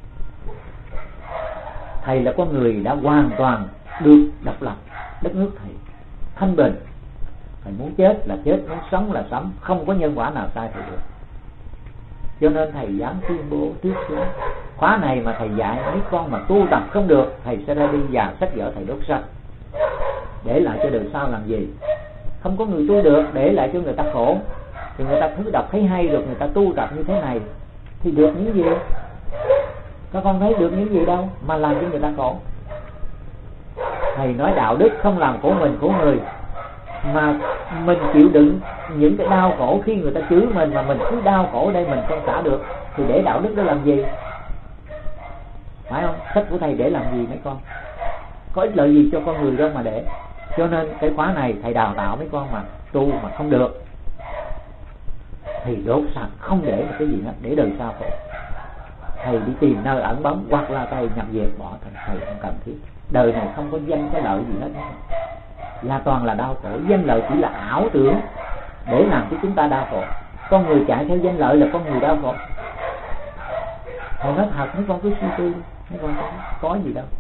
Thầy là con người đã hoàn toàn được độc lập, đất nước thầy thanh bình. Thầy muốn chết là chết, muốn sống là sống, không có nhân quả nào sai thầy được. Cho nên thầy dám tuyên bố trước xuống, khóa này mà thầy dạy mấy con mà tu tập không được, thầy sẽ ra đi và sách vở thầy đốt sạch, để lại cho đời sau làm gì? Không có người tu được, để lại cho người ta khổ. Thì người ta cứ đọc thấy hay được, người ta tu tập như thế này thì được những gì? Các con thấy được những gì đâu mà làm cho người ta khổ. Thầy nói đạo đức không làm khổ mình khổ người, mà mình chịu đựng những cái đau khổ khi người ta chửi mình, mà mình cứ đau khổ ở đây mình không xả được, thì để đạo đức đó làm gì? Phải không? Sách của thầy để làm gì mấy con? Có ích lợi gì cho con người đâu mà để. Cho nên cái khóa này thầy đào tạo mấy con mà tu mà không được thì đốt sạch, không để một cái gì hết, để đời sau khổ. Thầy đi tìm nơi ẩn bóng, hoặc là thầy nhập về bỏ, thầy không cần thiết. Đời này không có danh cái lợi gì hết, là toàn là đau khổ. Danh lợi chỉ là ảo tưởng để làm cho chúng ta đau khổ. Con người chạy theo danh lợi là con người đau khổ. Thầy nói thật, mấy con cứ suy tư, mấy con có gì đâu.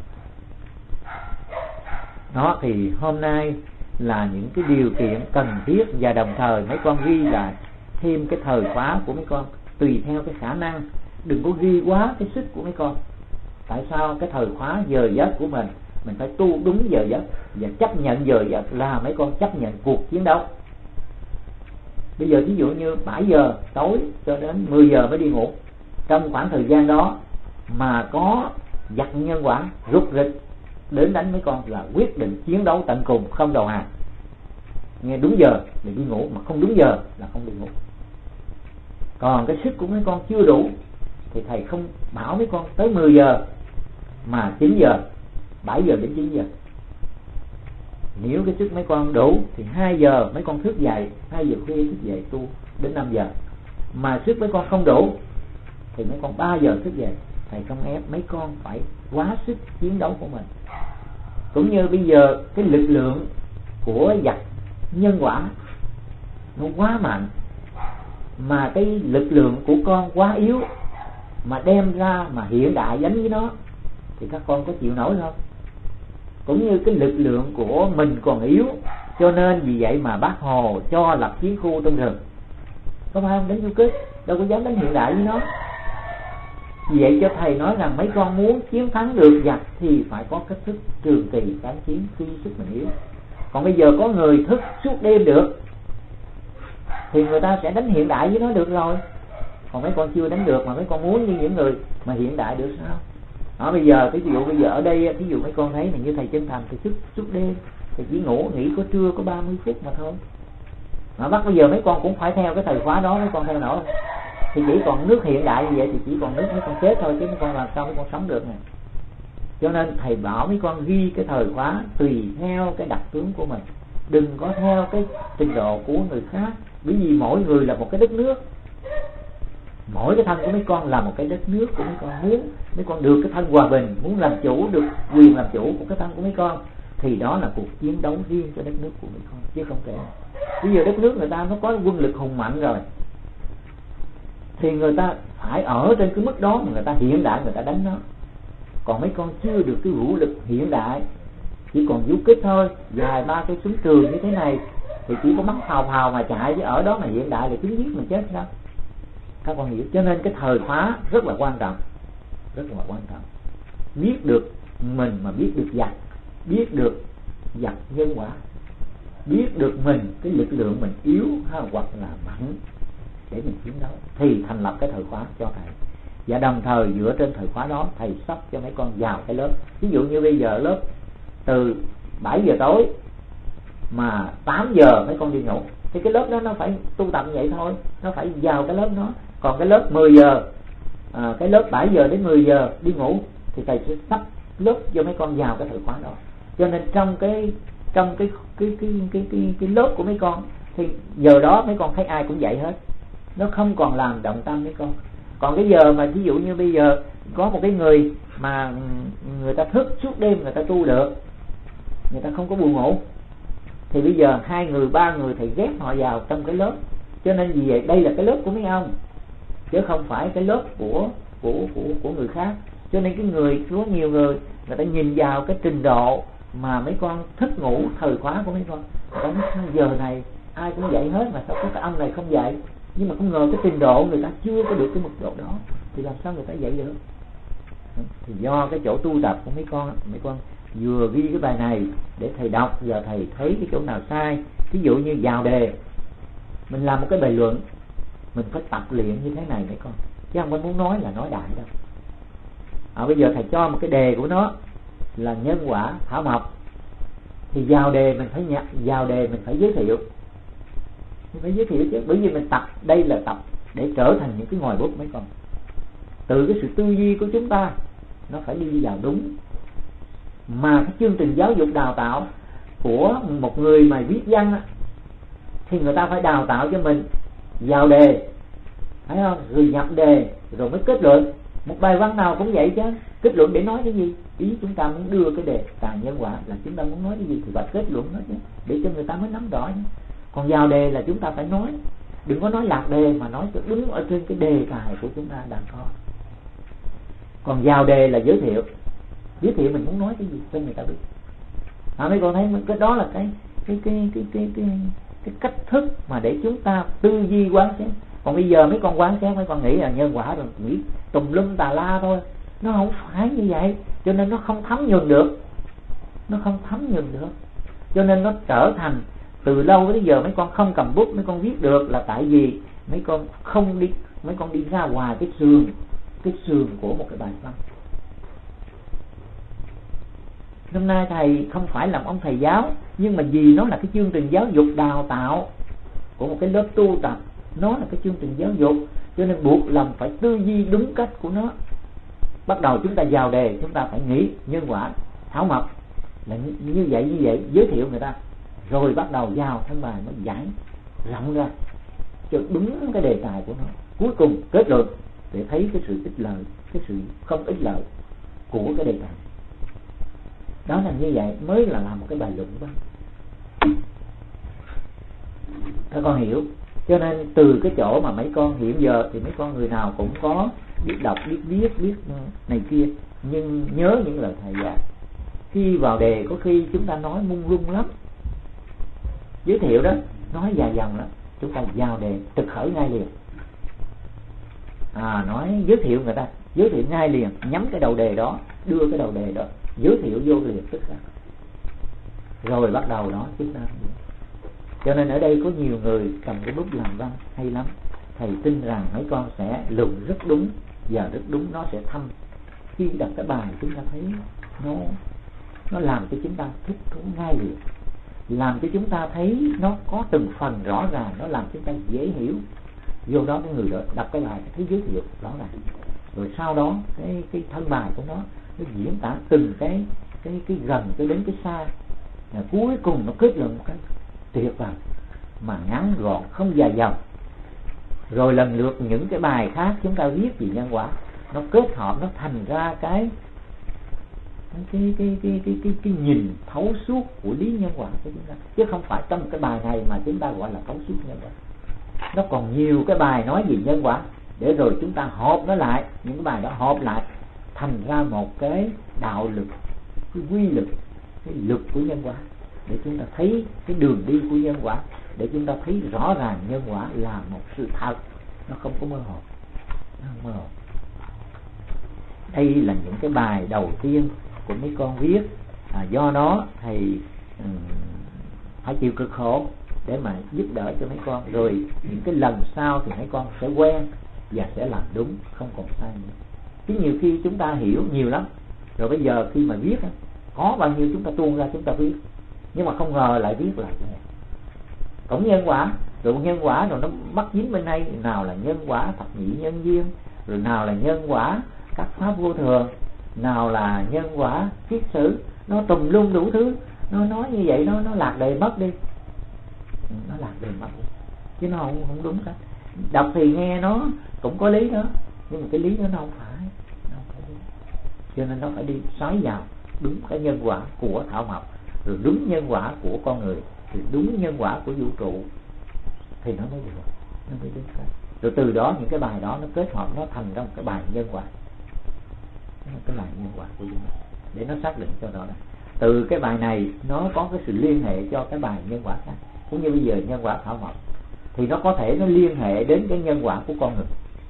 Đó, thì hôm nay là những cái điều kiện cần thiết, và đồng thời mấy con ghi lại thêm cái thời khóa của mấy con tùy theo cái khả năng, đừng có ghi quá cái sức của mấy con. Tại sao? Cái thời khóa giờ giấc của mình phải tu đúng giờ giấc, và chấp nhận giờ giấc là mấy con chấp nhận cuộc chiến đấu. Bây giờ ví dụ như 7 giờ tối cho đến 10 giờ mới đi ngủ, trong khoảng thời gian đó mà có giặc nhân quả rút rịch đến đánh mấy con là quyết định chiến đấu tận cùng, không đầu hàng. Nghe đúng giờ thì đi ngủ, mà không đúng giờ là không đi ngủ. Còn cái sức của mấy con chưa đủ thì thầy không bảo mấy con tới 10 giờ mà 9 giờ, 7 giờ đến 9 giờ. Nếu cái sức mấy con đủ thì 2 giờ mấy con thức dậy, 2 giờ khuya thức dậy tu đến 5 giờ. Mà sức mấy con không đủ thì mấy con 3 giờ thức dậy. Thầy không ép mấy con phải quá sức chiến đấu của mình. Cũng như bây giờ cái lực lượng của giặc nhân quả nó quá mạnh, mà cái lực lượng của con quá yếu, mà đem ra mà hiện đại đánh với nó thì các con có chịu nổi không? Cũng như cái lực lượng của mình còn yếu, cho nên vì vậy mà Bác Hồ cho lập chiến khu trong rừng, có phải không? Đánh du kích đâu có dám đánh hiện đại với nó. Vì vậy cho thầy nói rằng mấy con muốn chiến thắng được giặc thì phải có cách thức trường kỳ kháng chiến khi sức mình yếu. Còn bây giờ có người thức suốt đêm được thì người ta sẽ đánh hiện đại với nó được rồi. Còn mấy con chưa đánh được mà mấy con muốn như những người mà hiện đại được sao? Đó, bây giờ ví dụ bây giờ ở đây, ví dụ mấy con thấy này như thầy Chân Thành thì thức suốt đêm, thì chỉ ngủ nghỉ có trưa có 30 phút mà thôi. Mà bắt bây giờ mấy con cũng phải theo cái thời khóa đó, mấy con theo nổi. Thì chỉ còn nước hiện đại như vậy thì chỉ còn nước mấy con chết thôi, chứ mấy con làm sao mấy con sống được này. Cho nên thầy bảo mấy con ghi cái thời khóa tùy theo cái đặc tướng của mình, đừng có theo cái trình độ của người khác. Bởi vì mỗi người là một cái đất nước, mỗi cái thân của mấy con là một cái đất nước của mấy con. Muốn mấy con được cái thân hòa bình, muốn làm chủ, được quyền làm chủ của cái thân của mấy con, thì đó là cuộc chiến đấu riêng cho đất nước của mấy con, chứ không thể. Bây giờ đất nước người ta nó có quân lực hùng mạnh rồi thì người ta phải ở trên cái mức đó mà người ta hiện đại người ta đánh nó. Còn mấy con chưa được cái vũ lực hiện đại, chỉ còn du kích thôi, dài 3 cái súng trường như thế này thì chỉ có bắn phào mà chạy, chứ ở đó mà hiện đại là chúng giết mình chết sao? Các con hiểu. Cho nên cái thời khóa rất là quan trọng, rất là quan trọng. Biết được mình mà biết được giặc, biết được giặc nhân quả, biết được mình cái lực lượng mình yếu hay hoặc là mạnh để mình chiến đấu, thì thành lập cái thời khóa cho thầy. Và đồng thời dựa trên thời khóa đó thầy sắp cho mấy con vào cái lớp. Ví dụ như bây giờ lớp từ 7 giờ tối mà 8 giờ mấy con đi ngủ, thì cái lớp đó nó phải tu tập như vậy thôi, nó phải vào cái lớp đó. Còn cái lớp 10 giờ, cái lớp 7 giờ đến 10 giờ đi ngủ thì thầy sẽ sắp lớp cho mấy con vào cái thời khóa đó. Cho nên trong cái lớp của mấy con thì giờ đó mấy con thấy ai cũng dậy hết, nó không còn làm động tâm mấy con. Còn cái giờ mà ví dụ như bây giờ có một cái người mà người ta thức suốt đêm người ta tu được, người ta không có buồn ngủ, thì bây giờ 2 người 3 người thầy ghép họ vào trong cái lớp. Cho nên vì vậy đây là cái lớp của mấy ông, chứ không phải cái lớp của người khác. Cho nên cái người có nhiều người ta nhìn vào cái trình độ mà mấy con thích ngủ thời khóa của mấy con, người ta nói giờ này ai cũng dậy hết mà sao có cái ông này không dậy. Nhưng mà không ngờ cái trình độ người ta chưa có được cái mức độ đó thì làm sao người ta dậy được. Thì do cái chỗ tu tập của mấy con vừa ghi cái bài này để thầy đọc, giờ thầy thấy cái chỗ nào sai. Ví dụ như vào đề, mình làm một cái bài luận, mình phải tập luyện như thế này mấy con, chứ không phải muốn nói là nói đại đâu. Bây giờ thầy cho một cái đề của nó là nhân quả thảo mộc, thì vào đề mình phải mình phải giới thiệu. Mình phải giới thiệu chứ, bởi vì mình tập, đây là tập để trở thành những cái ngòi bút mấy con. Từ cái sự tư duy của chúng ta nó phải đi vào đúng. Mà cái chương trình giáo dục đào tạo của một người mà viết văn thì người ta phải đào tạo cho mình vào đề, phải không? Rồi nhập đề, rồi mới kết luận. Một bài văn nào cũng vậy chứ, kết luận để nói cái gì? Ý chúng ta muốn đưa cái đề tài nhân quả là chúng ta muốn nói cái gì thì phải kết luận nó chứ, để cho người ta mới nắm rõ chứ. Còn vào đề là chúng ta phải nói, đừng có nói lạc đề mà nói cho đúng ở trên cái đề tài của chúng ta đang có. Còn vào đề là giới thiệu mình muốn nói cái gì cho người ta biết. Mấy con thấy cái đó là cái cách thức mà để chúng ta tư duy quán xét. Còn bây giờ mấy con quán xét, mấy con nghĩ là nhân quả rồi nghĩ tùm lum tà la thôi, nó không phải như vậy. Cho nên nó không thấm nhuần được, cho nên nó trở thành từ lâu tới giờ mấy con không cầm bút mấy con viết được là tại vì mấy con đi ra ngoài cái sườn của một cái bài văn. Năm nay thầy không phải làm ông thầy giáo, nhưng mà vì nó là cái chương trình giáo dục đào tạo của một cái lớp tu tập, nó là cái chương trình giáo dục, cho nên buộc lòng phải tư duy đúng cách của nó. Bắt đầu chúng ta vào đề, chúng ta phải nghĩ nhân quả thảo mộc là như vậy, giới thiệu người ta, rồi bắt đầu vào thân bài nó giải rộng ra cho đúng cái đề tài của nó. Cuối cùng kết luận để thấy cái sự ích lợi, cái sự không ích lợi của cái đề tài. Đó là như vậy mới là làm một cái bài luận đó. Các con hiểu. Cho nên từ cái chỗ mà mấy con hiện giờ thì mấy con người nào cũng có biết đọc, biết viết, biết này kia, nhưng nhớ những lời thầy dạy. Khi vào đề có khi chúng ta nói mung lung lắm, giới thiệu đó nói dài dòng lắm, chúng ta vào đề trực khởi ngay liền. Nói giới thiệu người ta, giới thiệu ngay liền, nhắm cái đầu đề đó, đưa cái đầu đề đó, giới thiệu vô liền tức là rồi bắt đầu đó chúng ta. Cho nên ở đây có nhiều người cầm cái bút làm văn hay lắm. Thầy tin rằng mấy con sẽ luận rất đúng, giờ rất đúng, nó sẽ thâm. Khi đọc cái bài chúng ta thấy nó làm cho chúng ta thích thú ngay liền, làm cho chúng ta thấy nó có từng phần rõ ràng, nó làm chúng ta dễ hiểu. Vô đó cái người đó đọc cái bài thấy giới thiệu rõ ràng, rồi sau đó cái thân bài của nó diễn tả từng cái gần cái đến cái xa, cuối cùng nó kết luận một cái tuyệt vời mà ngắn gọn, không dài dòng. Rồi lần lượt những cái bài khác chúng ta viết về nhân quả, nó kết hợp, nó thành ra cái nhìn thấu suốt của lý nhân quả của chúng ta, chứ không phải trong cái bài này mà chúng ta gọi là thấu suốt nhân quả. Nó còn nhiều cái bài nói về nhân quả, để rồi chúng ta họp nó lại, những cái bài đó họp lại thành ra một cái đạo lực, cái quy lực, cái lực của nhân quả, để chúng ta thấy cái đường đi của nhân quả, để chúng ta thấy rõ ràng nhân quả là một sự thật, nó không có mơ hồ, nó không mơ hồ. Đây là những cái bài đầu tiên của mấy con viết, do đó thầy phải chịu cực khổ để mà giúp đỡ cho mấy con, rồi những cái lần sau thì mấy con sẽ quen và sẽ làm đúng, không còn sai nữa. Chứ nhiều khi chúng ta hiểu nhiều lắm, rồi bây giờ khi mà viết có bao nhiêu chúng ta tuôn ra chúng ta viết, nhưng mà không ngờ lại viết lại cũng nhân quả, rồi nhân quả rồi nó mắc dính bên đây, nào là nhân quả thập nhị nhân duyên, rồi nào là nhân quả các pháp vô thường, nào là nhân quả kiết sử, nó tùm lum đủ thứ, nó nói như vậy nó lạc đề mất đi, nó lạc đề mất đi, chứ nó không đúng cả. Đọc thì nghe nó cũng có lý đó, nhưng mà cái lý đó nó không phải đúng. Cho nên nó phải đi xoáy vào đúng cái nhân quả của thảo mộc, rồi đúng nhân quả của con người, thì đúng nhân quả của vũ trụ, thì nó mới được, nó mới đúng cái. Rồi từ đó những cái bài đó nó kết hợp, nó thành ra một cái bài nhân quả, cái bài nhân quả của chúng ta, để nó xác định cho đó là từ cái bài này nó có cái sự liên hệ cho cái bài nhân quả khác. Cũng như bây giờ nhân quả thảo mộc thì nó có thể nó liên hệ đến cái nhân quả của con người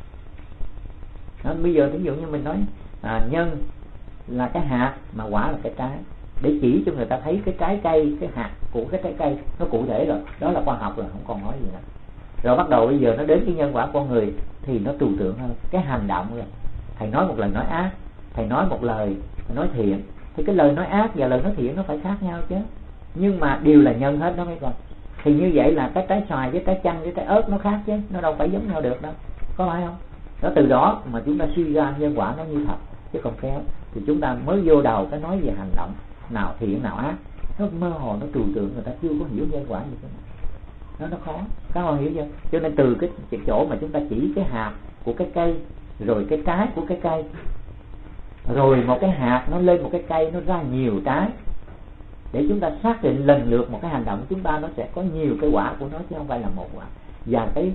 đó. Bây giờ ví dụ như mình nói nhân là cái hạt mà quả là cái trái, để chỉ cho người ta thấy cái trái cây, cái hạt của cái trái cây nó cụ thể rồi, đó là khoa học rồi, không còn nói gì nữa. Rồi bắt đầu bây giờ nó đến cái nhân quả con người thì nó trừu tượng hơn, cái hành động rồi. Thầy nói một lời nói ác, thầy nói một lời nói thiện, thì cái lời nói ác và lời nói thiện nó phải khác nhau chứ, nhưng mà đều là nhân hết đó mấy con. Thì như vậy là cái trái xoài với trái chanh với trái ớt nó khác chứ, nó đâu phải giống nhau được đâu, có phải không? Đó, từ đó mà chúng ta suy ra nhân quả nó như thật, chứ còn khéo thì chúng ta mới vô đầu cái nói về hành động nào thiện nào ác, nó mơ hồ, nó trừu tượng, người ta chưa có hiểu nhân quả như thế nào, nó khó, các bạn hiểu chưa? Cho nên từ cái chỗ mà chúng ta chỉ cái hạt của cái cây, rồi cái trái của cái cây, rồi một cái hạt nó lên một cái cây, nó ra nhiều trái, để chúng ta xác định lần lượt một cái hành động chúng ta nó sẽ có nhiều cái quả của nó, chứ không phải là một quả. Và cái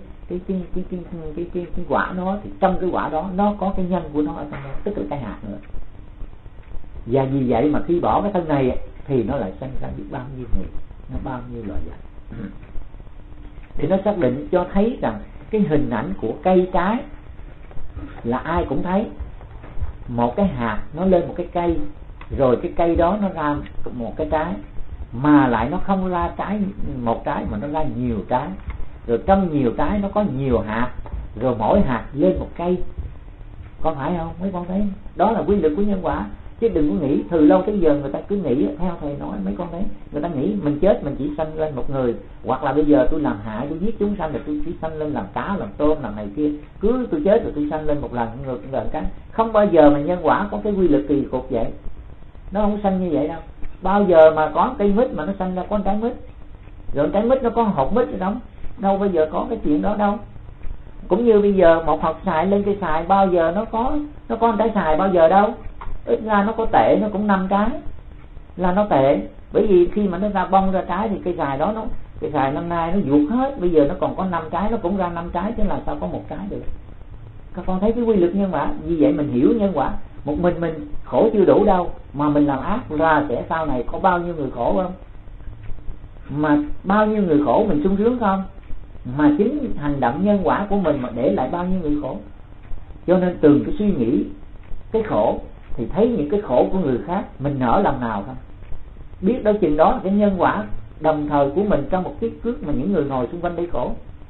quả nó thì trong cái quả đó nó có cái nhân của nó ở trong đó, tức là cái hạt nữa. Và vì vậy mà khi bỏ cái thân này thì nó lại sinh ra biết bao nhiêu người, nó bao nhiêu loại vật. Thì nó xác định cho thấy rằng cái hình ảnh của cây trái là ai cũng thấy. Một cái hạt nó lên một cái cây, rồi cái cây đó nó ra một cái trái, mà lại nó không ra trái một trái mà nó ra nhiều trái, rồi trong nhiều trái nó có nhiều hạt, rồi mỗi hạt lên một cây, có phải không mấy con thấy? Đó là quy luật của nhân quả, chứ chứ đừng có nghĩ từ lâu tới giờ người ta cứ nghĩ theo thầy nói. Mấy con thấy người ta nghĩ mình chết mình chỉ sanh lên một người, hoặc là bây giờ tôi làm hại, tôi giết chúng sanh rồi tôi chỉ sanh lên làm cá, làm tôm, làm này kia. Cứ tôi chết rồi tôi sanh lên một lần cái. Không bao giờ mà nhân quả có cái quy luật kỳ cục vậy. Nó không sanh như vậy đâu. Bao giờ mà có cây mít mà nó sanh ra con trái mít, rồi trái mít nó có hột mít ở đó, đâu bao giờ có cái chuyện đó đâu. Cũng như bây giờ một hột xoài lên cây xoài, bao giờ nó có trái xoài bao giờ đâu. Ít ra nó có tệ nó cũng 5 trái là nó tệ, bởi vì khi mà nó ra bông ra trái thì cây xoài đó cây xoài năm nay nó ruột hết, bây giờ nó còn có 5 trái, nó cũng ra 5 trái, chứ làm sao có một trái được. Các con thấy cái quy luật nhân quả. Vì vậy mình hiểu nhân quả. Một mình khổ chưa đủ đâu, mà mình làm ác ra sẽ sau này có bao nhiêu người khổ không? Mà bao nhiêu người khổ mình sung sướng không? Mà chính hành động nhân quả của mình mà để lại bao nhiêu người khổ. Cho nên từng cái suy nghĩ cái khổ thì thấy những cái khổ của người khác, mình nỡ lòng nào không? Biết đâu chừng đó là cái nhân quả đồng thời của mình trong một kiếp trước mà những người ngồi xung quanh đây khổ.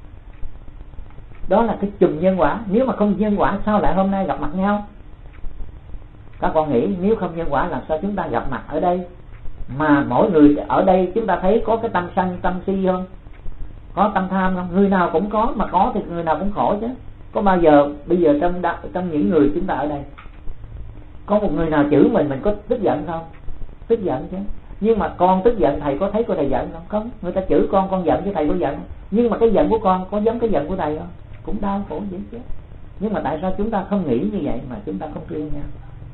Đó là cái chùm nhân quả. Nếu mà không nhân quả sao lại hôm nay gặp mặt nhau? Các con nghĩ nếu không nhân quả làm sao chúng ta gặp mặt ở đây? Mà mỗi người ở đây chúng ta thấy có cái tâm sân tâm si không? Có tâm tham không? Người nào cũng có, mà có thì người nào cũng khổ chứ. Có bao giờ bây giờ trong những người chúng ta ở đây có một người nào chửi mình có tức giận không? Tức giận chứ. Nhưng mà con tức giận thầy có thấy thầy giận không? Không. Người ta chửi con giận chứ thầy có giận. Nhưng mà cái giận của con có giống cái giận của thầy không? Cũng đau khổ dữ chứ. Nhưng mà tại sao chúng ta không nghĩ như vậy mà chúng ta không thương nhau?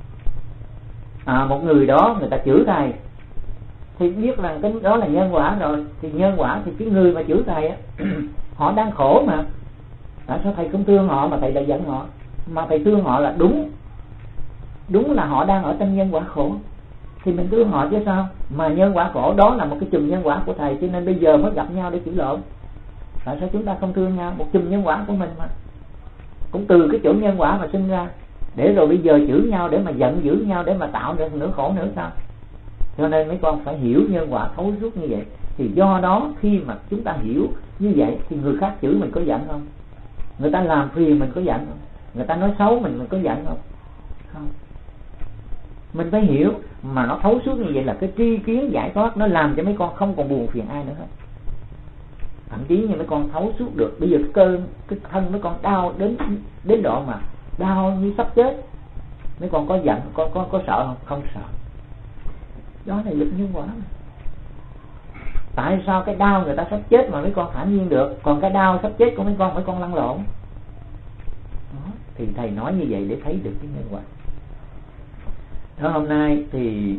Một người đó người ta chửi thầy thì biết rằng cái đó là nhân quả rồi. Thì nhân quả thì cái người mà chửi thầy á họ đang khổ mà. Tại sao thầy không thương họ mà thầy lại giận họ? Mà thầy thương họ là đúng là họ đang ở trong nhân quả khổ thì mình thương họ chứ sao. Mà nhân quả khổ đó là một cái chùm nhân quả của thầy, cho nên bây giờ mới gặp nhau để chửi lộn. Tại sao chúng ta không thương nhau? Một chùm nhân quả của mình mà, cũng từ cái chỗ nhân quả mà sinh ra, để rồi bây giờ chửi nhau để mà giận dữ nhau để mà tạo ra nỗi khổ nữa sao? Cho nên mấy con phải hiểu nhân quả thấu suốt như vậy. Thì do đó khi mà chúng ta hiểu như vậy thì người khác chửi mình có giận không? Người ta làm phiền mình có giận không? Người ta nói xấu mình có giận không? Không. Mình phải hiểu mà nó thấu suốt như vậy là cái tri kiến giải thoát, nó làm cho mấy con không còn buồn phiền ai nữa hết. Thậm chí như mấy con thấu suốt được, bây giờ cái thân mấy con đau đến độ mà đau như sắp chết, mấy con có giận, có sợ không? Không sợ. Đó là lực nhân quả mà. Tại sao cái đau người ta sắp chết mà mấy con thản nhiên được, còn cái đau sắp chết của mấy con lăn lộn? Đó. Thì thầy nói như vậy để thấy được cái nhân quả. Đó, hôm nay thì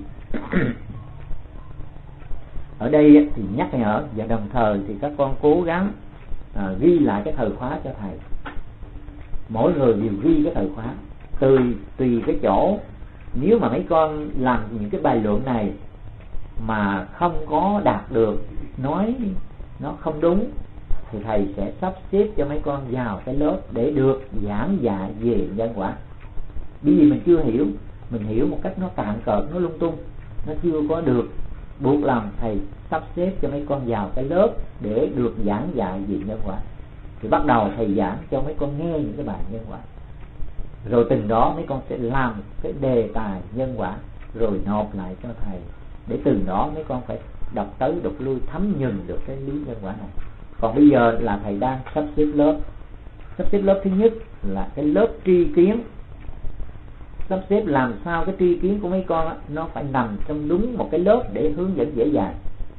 ở đây thì nhắc nhở và đồng thời thì các con cố gắng ghi lại cái thời khóa cho thầy. Mỗi người đều ghi cái thời khóa. Tùy cái chỗ, nếu mà mấy con làm những cái bài luận này mà không có đạt được, nói nó không đúng, thì thầy sẽ sắp xếp cho mấy con vào cái lớp để được giảng dạy về nhân quả. Bởi vì mình chưa hiểu, mình hiểu một cách nó cạn cợt, nó lung tung, nó chưa có được, buộc lòng thầy sắp xếp cho mấy con vào cái lớp để được giảng dạy về nhân quả. Thì bắt đầu thầy giảng cho mấy con nghe những cái bài nhân quả, rồi từng đó mấy con sẽ làm cái đề tài nhân quả rồi nộp lại cho thầy, để từng đó mấy con phải đọc tới đọc lui thấm nhuần được cái lý nhân quả này. Còn bây giờ là thầy đang sắp xếp lớp. Sắp xếp lớp thứ nhất là cái lớp tri kiến. Sắp xếp làm sao cái tri kiến của mấy con á, nó phải nằm trong đúng một cái lớp để hướng dẫn dễ dàng.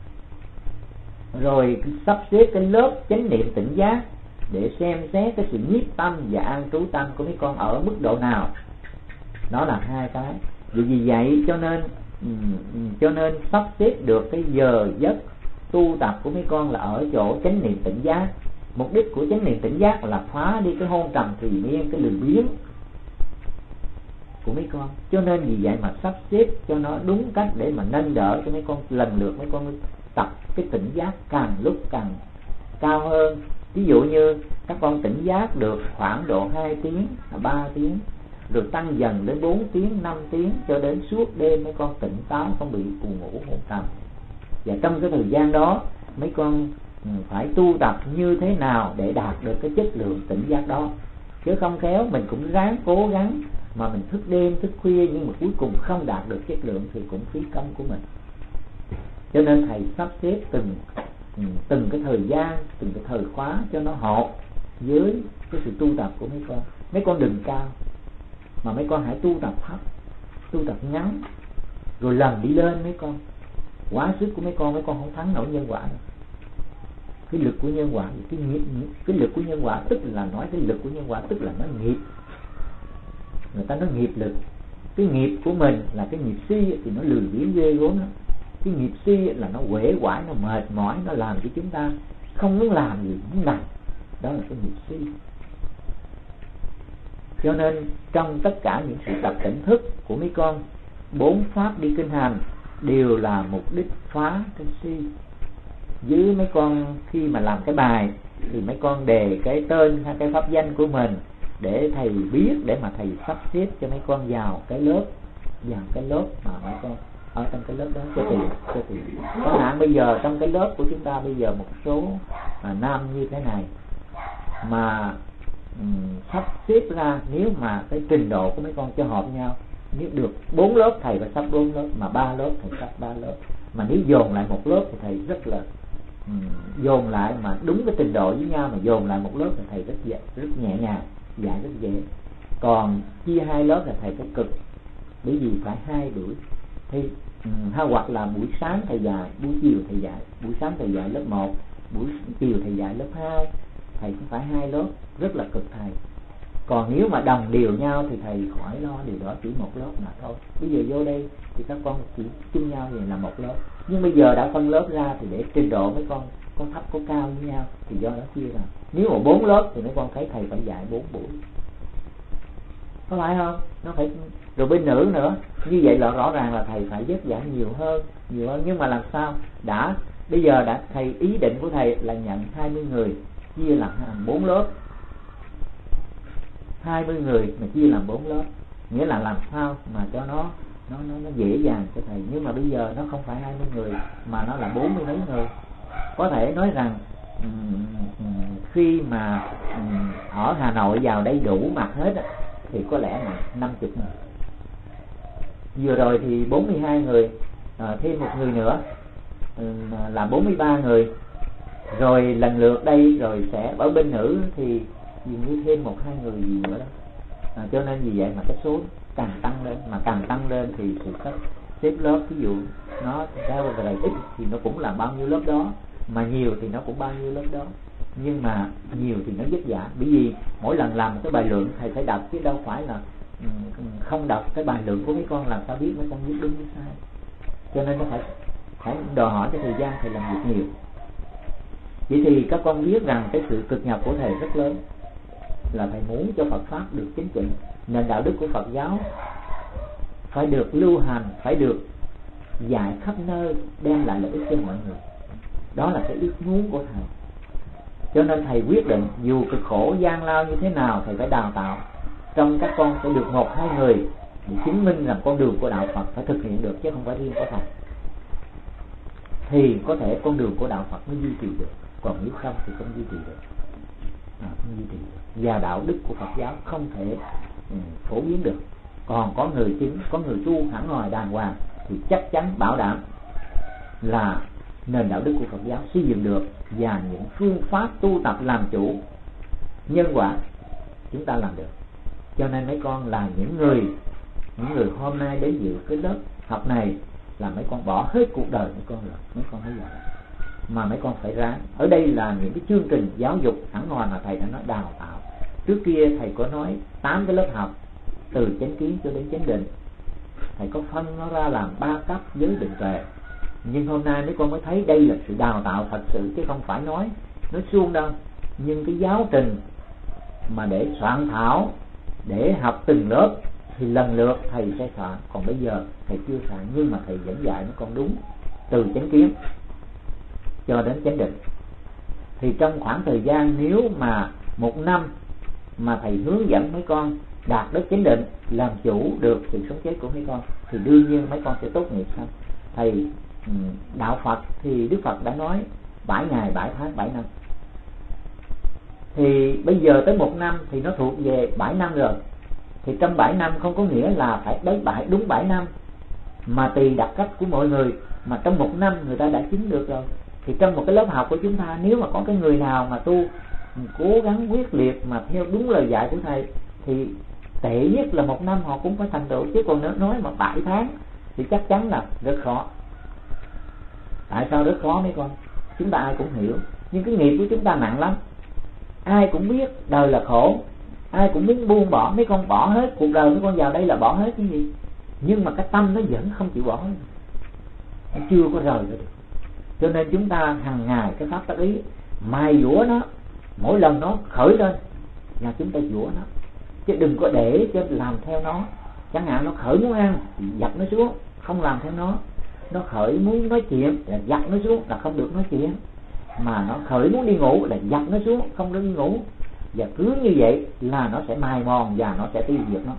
Rồi sắp xếp cái lớp chánh niệm tỉnh giác để xem xét cái sự nhiếp tâm và an trú tâm của mấy con ở mức độ nào. Đó là hai cái. Vì vậy cho nên sắp xếp được cái giờ giấc tu tập của mấy con là ở chỗ chánh niệm tỉnh giác. Mục đích của chánh niệm tỉnh giác là phá đi cái hôn trầm thùy miên, cái lười biếng của mấy con. Cho nên vì vậy mà sắp xếp cho nó đúng cách để mà nâng đỡ cho mấy con lần lượt mấy con tập cái tỉnh giác càng lúc càng cao hơn. Ví dụ như các con tỉnh giác được khoảng độ 2 tiếng, 3 tiếng, rồi tăng dần đến 4 tiếng, 5 tiếng, cho đến suốt đêm mấy con tỉnh táo, không bị buồn ngủ hôn trầm. Và trong cái thời gian đó mấy con phải tu tập như thế nào để đạt được cái chất lượng tỉnh giác đó. Chứ không khéo mình cũng cố gắng mà mình thức đêm thức khuya nhưng mà cuối cùng không đạt được chất lượng thì cũng phí công của mình. Cho nên thầy sắp xếp từng cái thời gian, từng cái thời khóa cho nó hợp với cái sự tu tập của mấy con. Mấy con đừng cao, mà mấy con hãy tu tập thấp, tu tập ngắn, rồi lần đi lên mấy con. Quá sức của mấy con không thắng nổi nhân quả đâu. Cái lực của nhân quả, cái lực của nhân quả tức là nói cái lực của nhân quả tức là nó nghiệp. Người ta nói nghiệp lực. Cái nghiệp của mình là cái nghiệp si thì nó lười biếng ghê gớm lắm. Cái nghiệp si là nó uể oải, nó mệt mỏi, nó làm cho chúng ta không muốn làm gì, muốn nằm. Đó là cái nghiệp si. Cho nên trong tất cả những sự tập tỉnh thức của mấy con, 4 pháp đi kinh hành đều là mục đích phá cái si. Dưới mấy con khi mà làm cái bài thì mấy con đề cái tên hay cái pháp danh của mình để thầy biết, để mà thầy sắp xếp cho mấy con vào cái lớp mà mấy con ở trong cái lớp đó cho tiền. Có hạn bây giờ trong cái lớp của chúng ta bây giờ một số nam như thế này mà sắp xếp ra, nếu mà cái trình độ của mấy con cho hợp nhau, nếu được 4 lớp thầy phải sắp 4 lớp, mà 3 lớp thầy sắp 3 lớp. Mà nếu dồn lại một lớp thì thầy rất là dồn lại mà đúng cái trình độ với nhau, mà dồn lại một lớp thì thầy rất nhẹ nhàng, dạy rất dễ. Còn chia 2 lớp là thầy phải cực, bởi vì phải 2 buổi thì hoặc là buổi sáng thầy dạy, buổi chiều thầy dạy. Buổi sáng thầy dạy lớp 1, buổi chiều thầy dạy lớp 2. Thầy cũng phải 2 lớp, rất là cực thầy. Còn nếu mà đồng đều nhau thì thầy khỏi lo điều đó, chỉ 1 lớp mà thôi. Bây giờ vô đây thì các con chỉ chung nhau vậy là 1 lớp. Nhưng bây giờ đã phân lớp ra thì để trình độ mấy con có thấp có cao với nhau thì do đó chia ra. Nếu mà 4 lớp thì mấy con thấy thầy phải dạy 4 buổi. Có phải không? Nó phải. Rồi bên nữ nữa, như vậy là rõ ràng là thầy phải vất vả nhiều hơn. Nhưng mà làm sao? Bây giờ đã thầy, ý định của thầy là nhận 20 người chia làm 4 lớp. 20 người mà chia làm 4 lớp, nghĩa là làm sao mà cho nó dễ dàng cho thầy. Nhưng mà bây giờ nó không phải 20 người mà nó là 40 mấy người. Có thể nói rằng khi mà ở Hà Nội vào đây đủ mặt hết thì có lẽ là 50 người. Vừa rồi thì 42 người, thêm 1 người nữa là 43 người. Rồi lần lượt đây rồi sẽ ở bên nữ thì dường như thêm 1-2 người gì nữa đó. Cho nên vì vậy mà cái số càng tăng lên, mà càng tăng lên thì sự xếp lớp, ví dụ nó theo về ít thì nó cũng là bao nhiêu lớp đó, mà nhiều thì nó cũng bao nhiêu lớp đó. Nhưng mà nhiều thì nó vất vả, bởi vì mỗi lần làm cái bài lượng thầy phải đọc, chứ đâu phải là không đọc cái bài lượng của mấy con làm sao biết mấy con viết đúng hay sai. Cho nên nó phải đòi hỏi cái thời gian thầy làm việc nhiều. Vậy thì các con biết rằng cái sự cực nhọc của thầy rất lớn, là thầy muốn cho Phật Pháp được chính chỉnh, nền đạo đức của Phật giáo phải được lưu hành, phải được dạy khắp nơi, đem lại lợi ích cho mọi người. Đó là cái ước muốn của thầy. Cho nên thầy quyết định dù cực khổ gian lao như thế nào, thầy phải đào tạo trong các con phải được 1-2 người để chứng minh rằng con đường của đạo Phật phải thực hiện được, chứ không phải riêng có thầy. Thì có thể con đường của đạo Phật mới duy trì được, còn nếu không thì không duy trì được. Không duy trì được. Và đạo đức của Phật giáo không thể phổ biến được. Còn có người chứng, có người tu hẳn hoài đàng hoàng thì chắc chắn bảo đảm là nền đạo đức của Phật giáo xây dựng được, và những phương pháp tu tập làm chủ nhân quả chúng ta làm được. Cho nên mấy con là những người hôm nay đến dự cái lớp học này là mấy con bỏ hết cuộc đời mấy con rồi, mấy con mới làm. Mà mấy con phải ráng. Ở đây là những cái chương trình giáo dục hẳn hoài mà thầy đã nói đào tạo. Trước kia thầy có nói 8 cái lớp học, từ chánh kiến cho đến chánh định. Thầy có phân nó ra làm 3 cấp giới định tuệ. Nhưng hôm nay mấy con mới thấy đây là sự đào tạo thật sự, chứ không phải nói suông đâu. Nhưng cái giáo trình mà để soạn thảo, để học từng lớp thì lần lượt thầy sẽ soạn. Còn bây giờ thầy chưa soạn, nhưng mà thầy vẫn dạy mấy con đúng, từ chánh kiến cho đến chánh định. Thì trong khoảng thời gian nếu mà 1 năm mà thầy hướng dẫn mấy con đạt đến chánh định, làm chủ được sự sống chết của mấy con, thì đương nhiên mấy con sẽ tốt nghiệp xong. Thầy đạo Phật thì Đức Phật đã nói 7 ngày 7 tháng 7 năm. Thì bây giờ tới 1 năm thì nó thuộc về 7 năm rồi. thì trong 7 năm không có nghĩa là phải đúng 7 năm, mà tùy đặc cách của mọi người, mà trong 1 năm người ta đã chứng được rồi. Thì trong một cái lớp học của chúng ta, nếu mà có cái người nào mà tu cố gắng quyết liệt mà theo đúng lời dạy của thầy, thì tệ nhất là 1 năm họ cũng phải thành tựu. Chứ còn nói mà 7 tháng thì chắc chắn là rất khó. Tại sao rất khó mấy con? Chúng ta ai cũng hiểu, nhưng cái nghiệp của chúng ta nặng lắm. Ai cũng biết đời là khổ, ai cũng muốn buông bỏ. Mấy con bỏ hết cuộc đời, mấy con vào đây là bỏ hết cái gì, nhưng mà cái tâm nó vẫn không chịu bỏ, nó chưa có rời được. Cho nên chúng ta hàng ngày cái pháp tác ý mài dũa nó, mỗi lần nó khởi lên là chúng ta dũa nó, chứ đừng có để cho làm theo nó. Chẳng hạn nó khởi muốn ăn thì dập nó xuống, không làm theo nó. Nó khởi muốn nói chuyện là dập nó xuống, là không được nói chuyện. Mà nó khởi muốn đi ngủ là dập nó xuống, không được đi ngủ. Và cứ như vậy là nó sẽ mài mòn và nó sẽ tiêu diệt nó.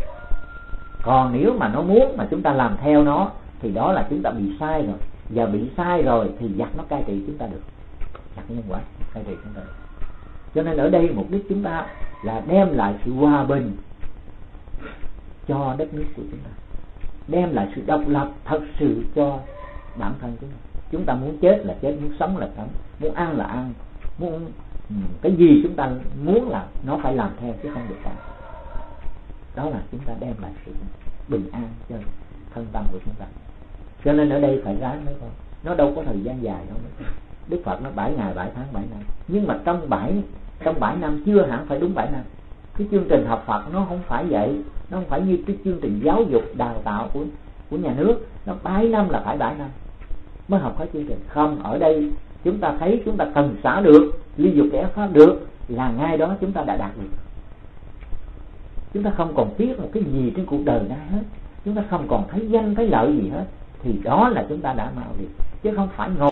Còn nếu mà nó muốn mà chúng ta làm theo nó thì đó là chúng ta bị sai rồi. Và bị sai rồi thì giặc nó cai trị chúng ta được, giặc nhân quả cai trị chúng ta được. Cho nên ở đây mục đích chúng ta là đem lại sự hòa bình cho đất nước của chúng ta, đem lại sự độc lập thật sự cho bản thân chúng ta. Chúng ta muốn chết là chết, muốn sống là sống, muốn ăn là ăn, muốn cái gì chúng ta muốn là nó phải làm theo chứ không được làm. Đó là chúng ta đem lại sự bình an cho thân tâm của chúng ta. Cho nên ở đây phải ráng mấy con, nó đâu có thời gian dài đâu mấy con. Đức Phật nó 7 ngày 7 tháng 7 năm, nhưng mà trong 7 năm chưa hẳn phải đúng 7 năm. Cái chương trình học Phật nó không phải vậy, nó không phải như cái chương trình giáo dục đào tạo của nhà nước, nó 7 năm là phải 7 năm mới học hết chương trình. Không, ở đây chúng ta thấy chúng ta cần xả được, ly dục kẻ pháp được là ngay đó chúng ta đã đạt được. Chúng ta không còn tiếc một cái gì trên cuộc đời này hết, chúng ta không còn thấy danh thấy lợi gì hết, thì đó là chúng ta đã mau được, chứ không phải ngồi